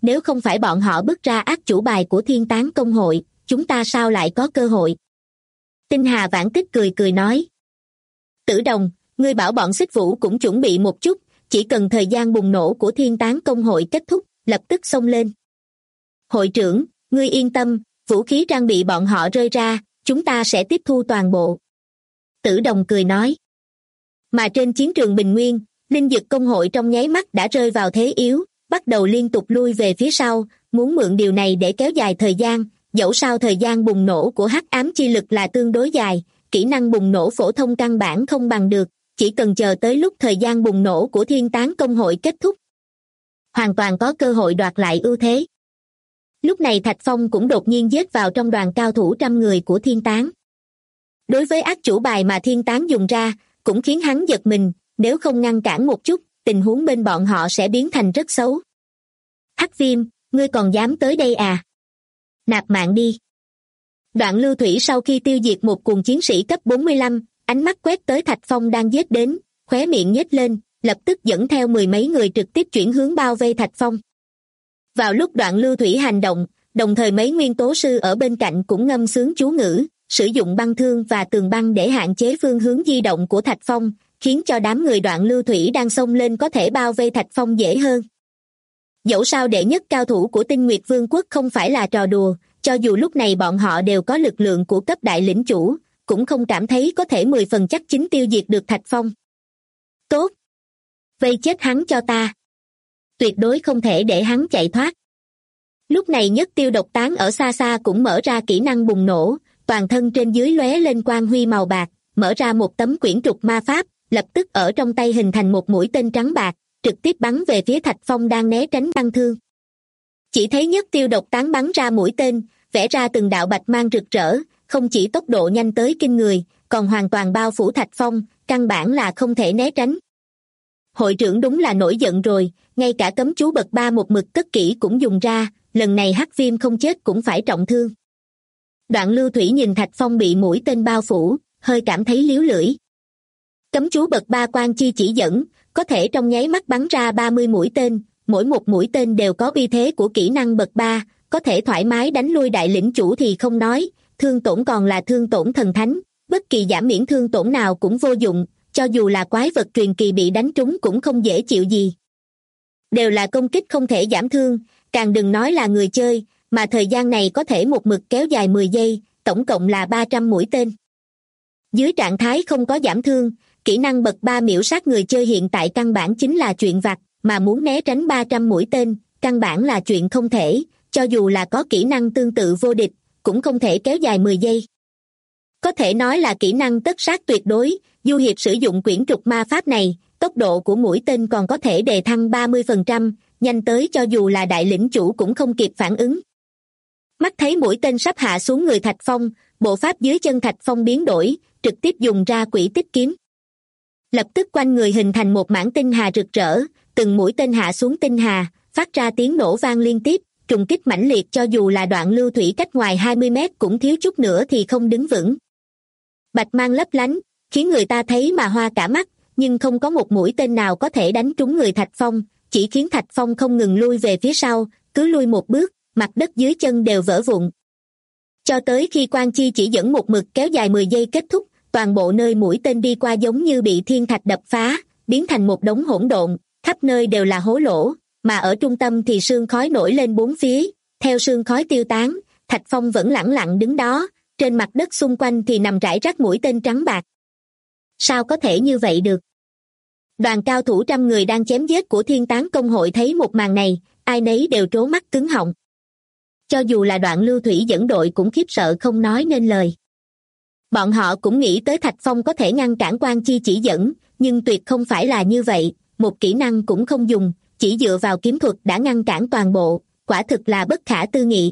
nếu không phải bọn họ bứt ra ác chủ bài của Thiên Tán Công hội, chúng ta sao lại có cơ hội? Tinh Hà Vãn Tích cười cười nói. Tử Đồng, ngươi bảo bọn Xích Vũ cũng chuẩn bị một chút, chỉ cần thời gian bùng nổ của Thiên Tán Công hội kết thúc, lập tức xông lên. Hội trưởng, ngươi yên tâm, vũ khí trang bị bọn họ rơi ra, chúng ta sẽ tiếp thu toàn bộ. Tử Đồng cười nói. Mà trên chiến trường Bình Nguyên, Linh Dực Công hội trong nháy mắt đã rơi vào thế yếu, bắt đầu liên tục lui về phía sau, muốn mượn điều này để kéo dài thời gian, dẫu sao thời gian bùng nổ của hắc ám chi lực là tương đối dài, kỹ năng bùng nổ phổ thông căn bản không bằng được, chỉ cần chờ tới lúc thời gian bùng nổ của Thiên Tán Công hội kết thúc. Hoàn toàn có cơ hội đoạt lại ưu thế. Lúc này Thạch Phong cũng đột nhiên giết vào trong đoàn cao thủ 100 người của Thiên Tán. Đối với ác chủ bài mà Thiên Tán dùng ra, cũng khiến hắn giật mình, nếu không ngăn cản một chút, tình huống bên bọn họ sẽ biến thành rất xấu. Hắc Viêm, ngươi còn dám tới đây à? Nạp mạng đi. Đoạn Lưu Thủy sau khi tiêu diệt một cuồng chiến sĩ cấp 45, ánh mắt quét tới Thạch Phong đang giết đến, khóe miệng nhếch lên, lập tức dẫn theo 10 mấy người trực tiếp chuyển hướng bao vây Thạch Phong. Vào lúc Đoạn Lưu Thủy hành động, đồng thời mấy nguyên tố sư ở bên cạnh cũng ngâm sướng chú ngữ, sử dụng băng thương và tường băng để hạn chế phương hướng di động của Thạch Phong, khiến cho đám người Đoạn Lưu Thủy đang xông lên có thể bao vây Thạch Phong dễ hơn. Dẫu sao đệ nhất cao thủ của Tinh Nguyệt Vương quốc không phải là trò đùa, cho dù lúc này bọn họ đều có lực lượng của cấp đại lĩnh chủ, cũng không cảm thấy có thể 10 phần chắc chính tiêu diệt được Thạch Phong. Tốt! Vây chết hắn cho ta! Tuyệt đối không thể để hắn chạy thoát. Lúc này Nhất Tiêu Độc Tán ở xa xa cũng mở ra kỹ năng bùng nổ, toàn thân trên dưới lóe lên quang huy màu bạc, mở ra một tấm quyển trục ma pháp, lập tức ở trong tay hình thành một mũi tên trắng bạc, trực tiếp bắn về phía Thạch Phong đang né tránh băng thương. Chỉ thấy Nhất Tiêu Độc Tán bắn ra mũi tên, vẽ ra từng đạo bạch mang rực rỡ, không chỉ tốc độ nhanh tới kinh người, còn hoàn toàn bao phủ Thạch Phong, căn bản là không thể né tránh. Hội trưởng đúng là nổi giận rồi, ngay cả cấm chú bậc 3 một mực cất kỹ cũng dùng ra, lần này Hắc Viêm không chết cũng phải trọng thương. Đoạn Lưu Thủy nhìn Thạch Phong bị mũi tên bao phủ, hơi cảm thấy líu lưỡi. Cấm chú bậc 3 Quan Chi chỉ dẫn, có thể trong nháy mắt bắn ra 30 mũi tên, mỗi một mũi tên đều có uy thế của kỹ năng bậc 3, có thể thoải mái đánh lui đại lĩnh chủ thì không nói, thương tổn còn là thương tổn thần thánh, bất kỳ giảm miễn thương tổn nào cũng vô dụng, cho dù là quái vật truyền kỳ bị đánh trúng cũng không dễ chịu gì. Đều là công kích không thể giảm thương, càng đừng nói là người chơi, mà thời gian này có thể một mực kéo dài 10 giây, tổng cộng là 300 mũi tên. Dưới trạng thái không có giảm thương, kỹ năng bậc 3 miểu sát người chơi hiện tại căn bản chính là chuyện vặt, mà muốn né tránh 300 mũi tên, căn bản là chuyện không thể, cho dù là có kỹ năng tương tự vô địch, cũng không thể kéo dài 10 giây. Có thể nói là kỹ năng tất sát tuyệt đối, du hiệp sử dụng quyển trục ma pháp này, tốc độ của mũi tên còn có thể đề thăng 30%, nhanh tới cho dù là đại lĩnh chủ cũng không kịp phản ứng. Mắt thấy mũi tên sắp hạ xuống người Thạch Phong, bộ pháp dưới chân Thạch Phong biến đổi, trực tiếp dùng ra quỷ tích kiếm. Lập tức quanh người hình thành một mảng tinh hà rực rỡ, từng mũi tên hạ xuống tinh hà, phát ra tiếng nổ vang liên tiếp, trùng kích mãnh liệt cho dù là Đoạn Lưu Thủy cách ngoài 20 mét cũng thiếu chút nữa thì không đứng vững. Bạch mang lấp lánh, khiến người ta thấy mà hoa cả mắt, nhưng không có một mũi tên nào có thể đánh trúng người Thạch Phong, chỉ khiến Thạch Phong không ngừng lui về phía sau, cứ lui một bước, mặt đất dưới chân đều vỡ vụn. Cho tới khi Quan Chi chỉ dẫn một mực kéo dài 10 giây kết thúc, toàn bộ nơi mũi tên đi qua giống như bị thiên thạch đập phá, biến thành một đống hỗn độn, khắp nơi đều là hố lỗ, mà ở trung tâm thì sương khói nổi lên bốn phía, theo sương khói tiêu tán, Thạch Phong vẫn lẳng lặng đứng đó, trên mặt đất xung quanh thì nằm rải rác mũi tên trắng bạc. Sao có thể như vậy được? Đoàn cao thủ 100 người đang chém giết của Thiên Tán Công hội thấy một màn này, ai nấy đều trố mắt cứng họng. Cho dù là Đoạn Lưu Thủy dẫn đội cũng khiếp sợ không nói nên lời. Bọn họ cũng nghĩ tới Thạch Phong có thể ngăn cản Quan Chi chỉ dẫn, nhưng tuyệt không phải là như vậy, một kỹ năng cũng không dùng, chỉ dựa vào kiếm thuật đã ngăn cản toàn bộ, quả thực là bất khả tư nghị.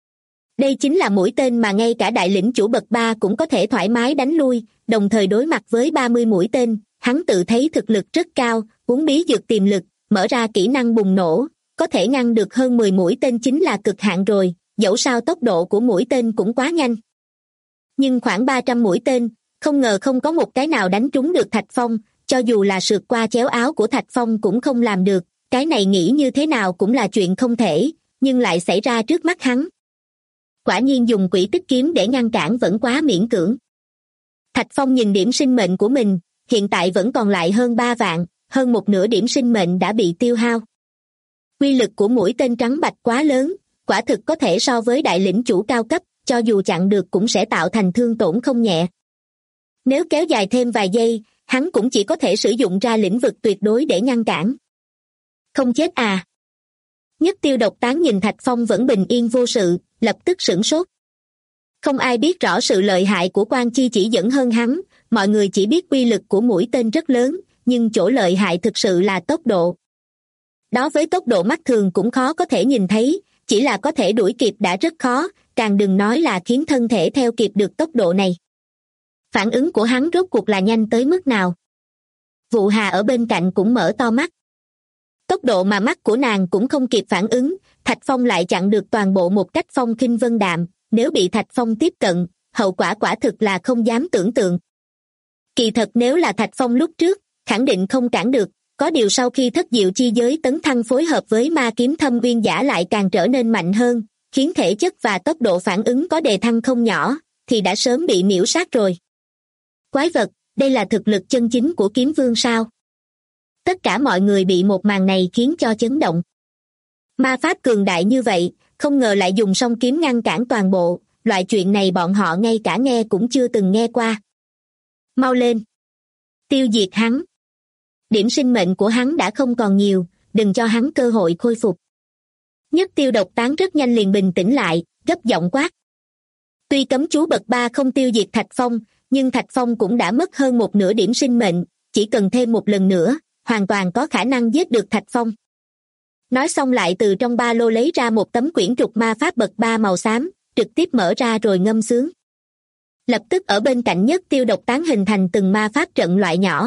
Đây chính là mũi tên mà ngay cả đại lĩnh chủ bậc 3 cũng có thể thoải mái đánh lui, đồng thời đối mặt với 30 mũi tên, hắn tự thấy thực lực rất cao, uống bí dược tiềm lực, mở ra kỹ năng bùng nổ, có thể ngăn được hơn 10 mũi tên chính là cực hạn rồi, dẫu sao tốc độ của mũi tên cũng quá nhanh. Nhưng khoảng 300 mũi tên, không ngờ không có một cái nào đánh trúng được Thạch Phong, cho dù là sượt qua chéo áo của Thạch Phong cũng không làm được, cái này nghĩ như thế nào cũng là chuyện không thể, nhưng lại xảy ra trước mắt hắn. Quả nhiên dùng quỷ tích kiếm để ngăn cản vẫn quá miễn cưỡng. Thạch Phong nhìn điểm sinh mệnh của mình, hiện tại vẫn còn lại hơn 3 vạn, hơn một nửa điểm sinh mệnh đã bị tiêu hao. Uy lực của mũi tên trắng bạch quá lớn, quả thực có thể so với đại lĩnh chủ cao cấp, cho dù chặn được cũng sẽ tạo thành thương tổn không nhẹ. Nếu kéo dài thêm vài giây, hắn cũng chỉ có thể sử dụng ra lĩnh vực tuyệt đối để ngăn cản. Không chết à? Nhất Tiêu Độc Tán nhìn Thạch Phong vẫn bình yên vô sự, lập tức sửng sốt. Không ai biết rõ sự lợi hại của Quan Chi chỉ dẫn hơn hắn, mọi người chỉ biết uy lực của mũi tên rất lớn, nhưng chỗ lợi hại thực sự là tốc độ. Đó với tốc độ mắt thường cũng khó có thể nhìn thấy, chỉ là có thể đuổi kịp đã rất khó, càng đừng nói là khiến thân thể theo kịp được tốc độ này. Phản ứng của hắn rốt cuộc là nhanh tới mức nào? Vụ Hà ở bên cạnh cũng mở to mắt. Tốc độ mà mắt của nàng cũng không kịp phản ứng, Thạch Phong lại chặn được toàn bộ một cách phong khinh vân đạm, nếu bị Thạch Phong tiếp cận, hậu quả quả thực là không dám tưởng tượng. Kỳ thật nếu là Thạch Phong lúc trước, khẳng định không cản được, có điều sau khi thất diệu chi giới tấn thăng phối hợp với ma kiếm thâm uyên giả lại càng trở nên mạnh hơn, khiến thể chất và tốc độ phản ứng có đề thăng không nhỏ, thì đã sớm bị miễu sát rồi. Quái vật, đây là thực lực chân chính của kiếm vương sao? Tất cả mọi người bị một màn này khiến cho chấn động. Ma pháp cường đại như vậy, không ngờ lại dùng song kiếm ngăn cản toàn bộ, loại chuyện này bọn họ ngay cả nghe cũng chưa từng nghe qua. Mau lên! Tiêu diệt hắn! Điểm sinh mệnh của hắn đã không còn nhiều, đừng cho hắn cơ hội khôi phục. Nhất Tiêu Độc Tán rất nhanh liền bình tĩnh lại, gấp giọng quát. Tuy cấm chú bậc 3 không tiêu diệt Thạch Phong, nhưng Thạch Phong cũng đã mất hơn một nửa điểm sinh mệnh, chỉ cần thêm một lần nữa, hoàn toàn có khả năng giết được Thạch Phong. Nói xong lại từ trong ba lô lấy ra một tấm quyển trục ma pháp bậc 3 màu xám, trực tiếp mở ra rồi ngâm sướng. Lập tức ở bên cạnh Nhất Tiêu Độc Tán hình thành từng ma pháp trận loại nhỏ.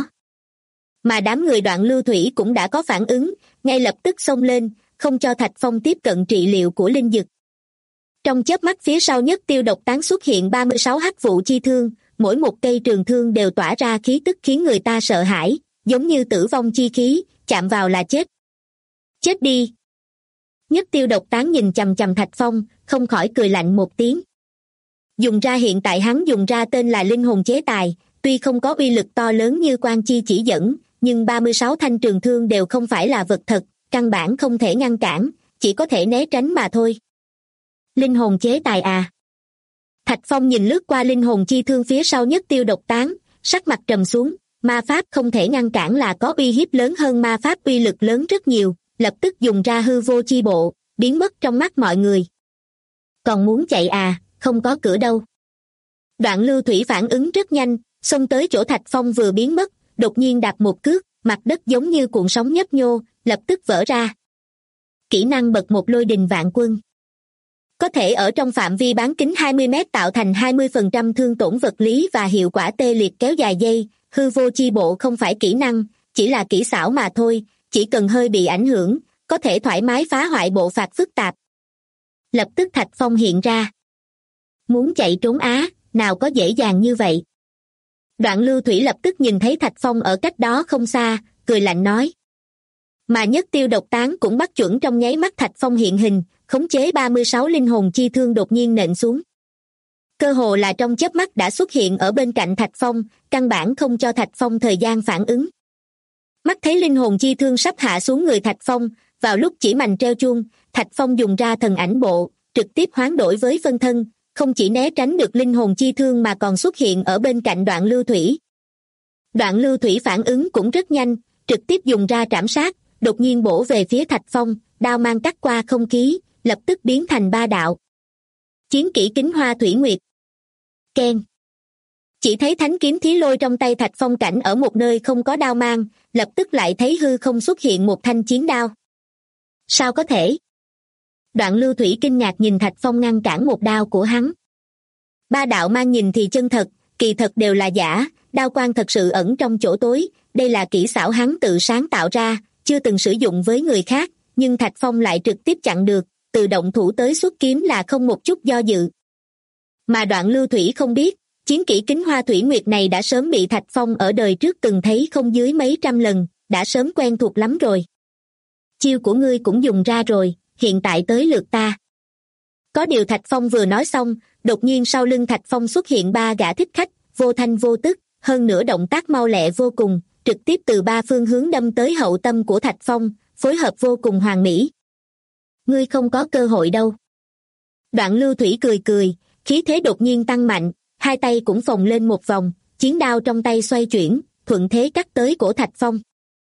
Mà đám người Đoạn Lưu Thủy cũng đã có phản ứng, ngay lập tức xông lên, không cho Thạch Phong tiếp cận trị liệu của linh dực. Trong chớp mắt phía sau Nhất Tiêu Độc Tán xuất hiện 36 hắc vụ chi thương, mỗi một cây trường thương đều tỏa ra khí tức khiến người ta sợ hãi, giống như tử vong chi khí, chạm vào là chết. Chết đi! Nhất Tiêu Độc Tán nhìn chằm chằm Thạch Phong, không khỏi cười lạnh một tiếng. Dùng ra hiện tại hắn dùng ra tên là linh hồn chế tài, tuy không có uy lực to lớn như Quan Chi chỉ dẫn, nhưng 36 thanh trường thương đều không phải là vật thật, căn bản không thể ngăn cản, chỉ có thể né tránh mà thôi. Linh hồn chế tài à? Thạch Phong nhìn lướt qua linh hồn chi thương phía sau Nhất Tiêu Độc Tán, sắc mặt trầm xuống, ma pháp không thể ngăn cản là có uy hiếp lớn hơn ma pháp uy lực lớn rất nhiều, lập tức dùng ra hư vô chi bộ, biến mất trong mắt mọi người. Còn muốn chạy à, không có cửa đâu. Đoạn Lưu Thủy phản ứng rất nhanh, xông tới chỗ Thạch Phong vừa biến mất, đột nhiên đạp một cước, mặt đất giống như cuộn sóng nhấp nhô, lập tức vỡ ra. Kỹ năng bậc 1 Lôi Đình Vạn Quân. Có thể ở trong phạm vi bán kính 20 mét tạo thành 20% thương tổn vật lý và hiệu quả tê liệt kéo dài giây. Hư vô chi bộ không phải kỹ năng, chỉ là kỹ xảo mà thôi, chỉ cần hơi bị ảnh hưởng, có thể thoải mái phá hoại bộ phạt phức tạp. Lập tức Thạch Phong hiện ra. Muốn chạy trốn á, nào có dễ dàng như vậy. Đoạn Lưu Thủy lập tức nhìn thấy Thạch Phong ở cách đó không xa, cười lạnh nói. Mà Nhất Tiêu Độc Tán cũng bắt chuẩn trong nháy mắt Thạch Phong hiện hình, khống chế 36 linh hồn chi thương đột nhiên nện xuống. Cơ hồ là trong chớp mắt đã xuất hiện ở bên cạnh Thạch Phong, căn bản không cho Thạch Phong thời gian phản ứng. Mắt thấy linh hồn chi thương sắp hạ xuống người Thạch Phong, vào lúc chỉ mành treo chuông, Thạch Phong dùng ra thần ảnh bộ, trực tiếp hoán đổi với phân thân, không chỉ né tránh được linh hồn chi thương mà còn xuất hiện ở bên cạnh Đoạn Lưu Thủy. Đoạn Lưu Thủy phản ứng cũng rất nhanh, trực tiếp dùng ra trảm sát, đột nhiên bổ về phía Thạch Phong, đao mang cắt qua không khí, lập tức biến thành 3 đạo. Chiến kỹ Kính Hoa Thủy Nguyệt. Keng. Chỉ thấy thánh kiếm thí lôi trong tay Thạch Phong cảnh ở một nơi không có đao mang, lập tức lại thấy hư không xuất hiện một thanh chiến đao. Sao có thể? Đoạn Lưu Thủy kinh ngạc nhìn Thạch Phong ngăn cản một đao của hắn. 3 đạo mang nhìn thì chân thật, kỳ thật đều là giả, đao quang thật sự ẩn trong chỗ tối, đây là kỹ xảo hắn tự sáng tạo ra, chưa từng sử dụng với người khác, nhưng Thạch Phong lại trực tiếp chặn được, từ động thủ tới xuất kiếm là không một chút do dự. Mà Đoạn Lưu Thủy không biết, chiến kỹ Kính Hoa Thủy Nguyệt này đã sớm bị Thạch Phong ở đời trước từng thấy không dưới mấy trăm lần, đã sớm quen thuộc lắm rồi. Chiêu của ngươi cũng dùng ra rồi, hiện tại tới lượt ta. Có điều Thạch Phong vừa nói xong, đột nhiên sau lưng Thạch Phong xuất hiện ba gã thích khách, vô thanh vô tức, hơn nữa động tác mau lẹ vô cùng, trực tiếp từ ba phương hướng đâm tới hậu tâm của Thạch Phong, phối hợp vô cùng hoàn mỹ. Ngươi không có cơ hội đâu. Đoạn Lưu Thủy cười cười, khí thế đột nhiên tăng mạnh, hai tay cũng phồng lên một vòng, chiến đao trong tay xoay chuyển, thuận thế cắt tới cổ Thạch Phong.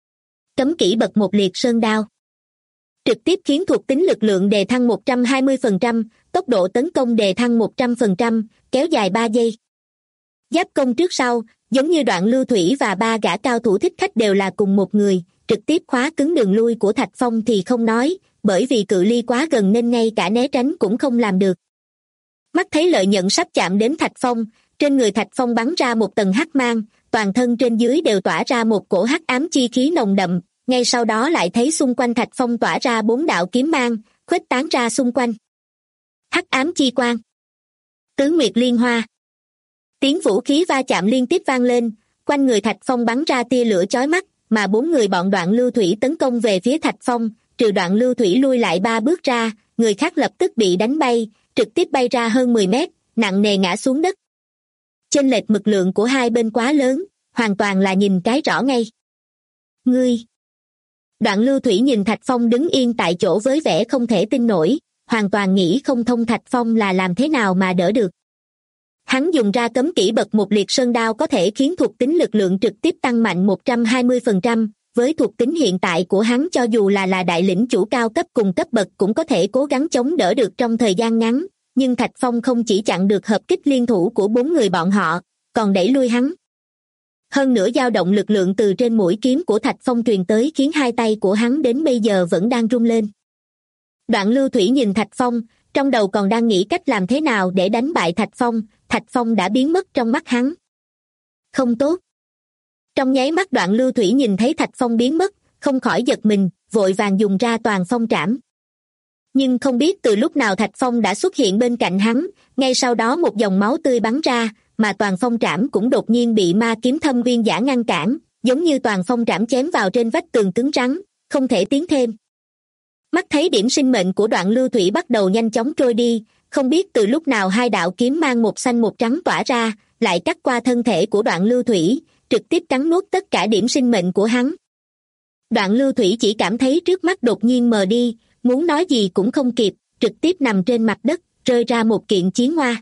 Cấm kỹ bậc một liệt sơn đao. Trực tiếp khiến thuộc tính lực lượng đề thăng 120%, tốc độ tấn công đề thăng 100%, kéo dài 3 giây. Giáp công trước sau, giống như Đoạn Lưu Thủy và ba gã cao thủ thích khách đều là cùng một người, trực tiếp khóa cứng đường lui của Thạch Phong thì không nói, bởi vì cự ly quá gần nên ngay cả né tránh cũng không làm được. Mắt thấy lợi nhận sắp chạm đến Thạch Phong, trên người Thạch Phong bắn ra một tầng hắc mang, toàn thân trên dưới đều tỏa ra một cổ hắc ám chi khí nồng đậm, ngay sau đó lại thấy xung quanh Thạch Phong tỏa ra 4 đạo kiếm mang, khuếch tán ra xung quanh. Hắc ám chi quang. Tứ Nguyệt Liên Hoa. Tiếng vũ khí va chạm liên tiếp vang lên, quanh người Thạch Phong bắn ra tia lửa chói mắt, mà 4 người bọn Đoạn Lưu Thủy tấn công về phía Thạch Phong, trừ Đoạn Lưu Thủy lui lại 3 bước ra, người khác lập tức bị đánh bay, trực tiếp bay ra hơn 10 mét, nặng nề ngã xuống đất. Chênh lệch lực lượng của hai bên quá lớn, hoàn toàn là nhìn cái rõ ngay. Ngươi! Đoạn Lưu Thủy nhìn Thạch Phong đứng yên tại chỗ với vẻ không thể tin nổi, hoàn toàn nghĩ không thông Thạch Phong là làm thế nào mà đỡ được. Hắn dùng ra cấm kỹ bậc một liệt sơn đao có thể khiến thuộc tính lực lượng trực tiếp tăng mạnh 120%, với thuộc tính hiện tại của hắn cho dù là đại lĩnh chủ cao cấp cùng cấp bậc cũng có thể cố gắng chống đỡ được trong thời gian ngắn, nhưng Thạch Phong không chỉ chặn được hợp kích liên thủ của 4 người bọn họ, còn đẩy lui hắn. Hơn nữa dao động lực lượng từ trên mũi kiếm của Thạch Phong truyền tới khiến hai tay của hắn đến bây giờ vẫn đang run lên. Đoạn Lưu Thủy nhìn Thạch Phong, trong đầu còn đang nghĩ cách làm thế nào để đánh bại Thạch Phong đã biến mất trong mắt hắn. Không tốt. Trong nháy mắt Đoạn Lưu Thủy nhìn thấy Thạch Phong biến mất, không khỏi giật mình, vội vàng dùng ra Toàn Phong Trảm. Nhưng không biết từ lúc nào Thạch Phong đã xuất hiện bên cạnh hắn, ngay sau đó một dòng máu tươi bắn ra, mà Toàn Phong Trảm cũng đột nhiên bị ma kiếm Thâm Uyên Giả ngăn cản, giống như Toàn Phong Trảm chém vào trên vách tường cứng rắn, không thể tiến thêm. Mắt thấy điểm sinh mệnh của Đoạn Lưu Thủy bắt đầu nhanh chóng trôi đi, không biết từ lúc nào hai đạo kiếm mang một xanh một trắng tỏa ra, lại cắt qua thân thể của Đoạn Lưu Thủy, trực tiếp cắn nuốt tất cả điểm sinh mệnh của hắn. Đoạn Lưu Thủy chỉ cảm thấy trước mắt đột nhiên mờ đi, muốn nói gì cũng không kịp, trực tiếp nằm trên mặt đất, rơi ra một kiện chiến hoa.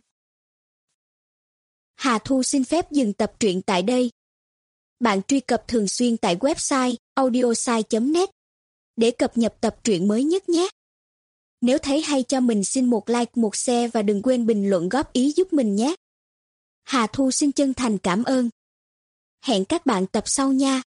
Hà Thu xin phép dừng tập truyện tại đây. Bạn truy cập thường xuyên tại website audiosai.net để cập nhật tập truyện mới nhất nhé. Nếu thấy hay cho mình xin một like, một share và đừng quên bình luận góp ý giúp mình nhé. Hà Thu xin chân thành cảm ơn. Hẹn các bạn tập sau nha.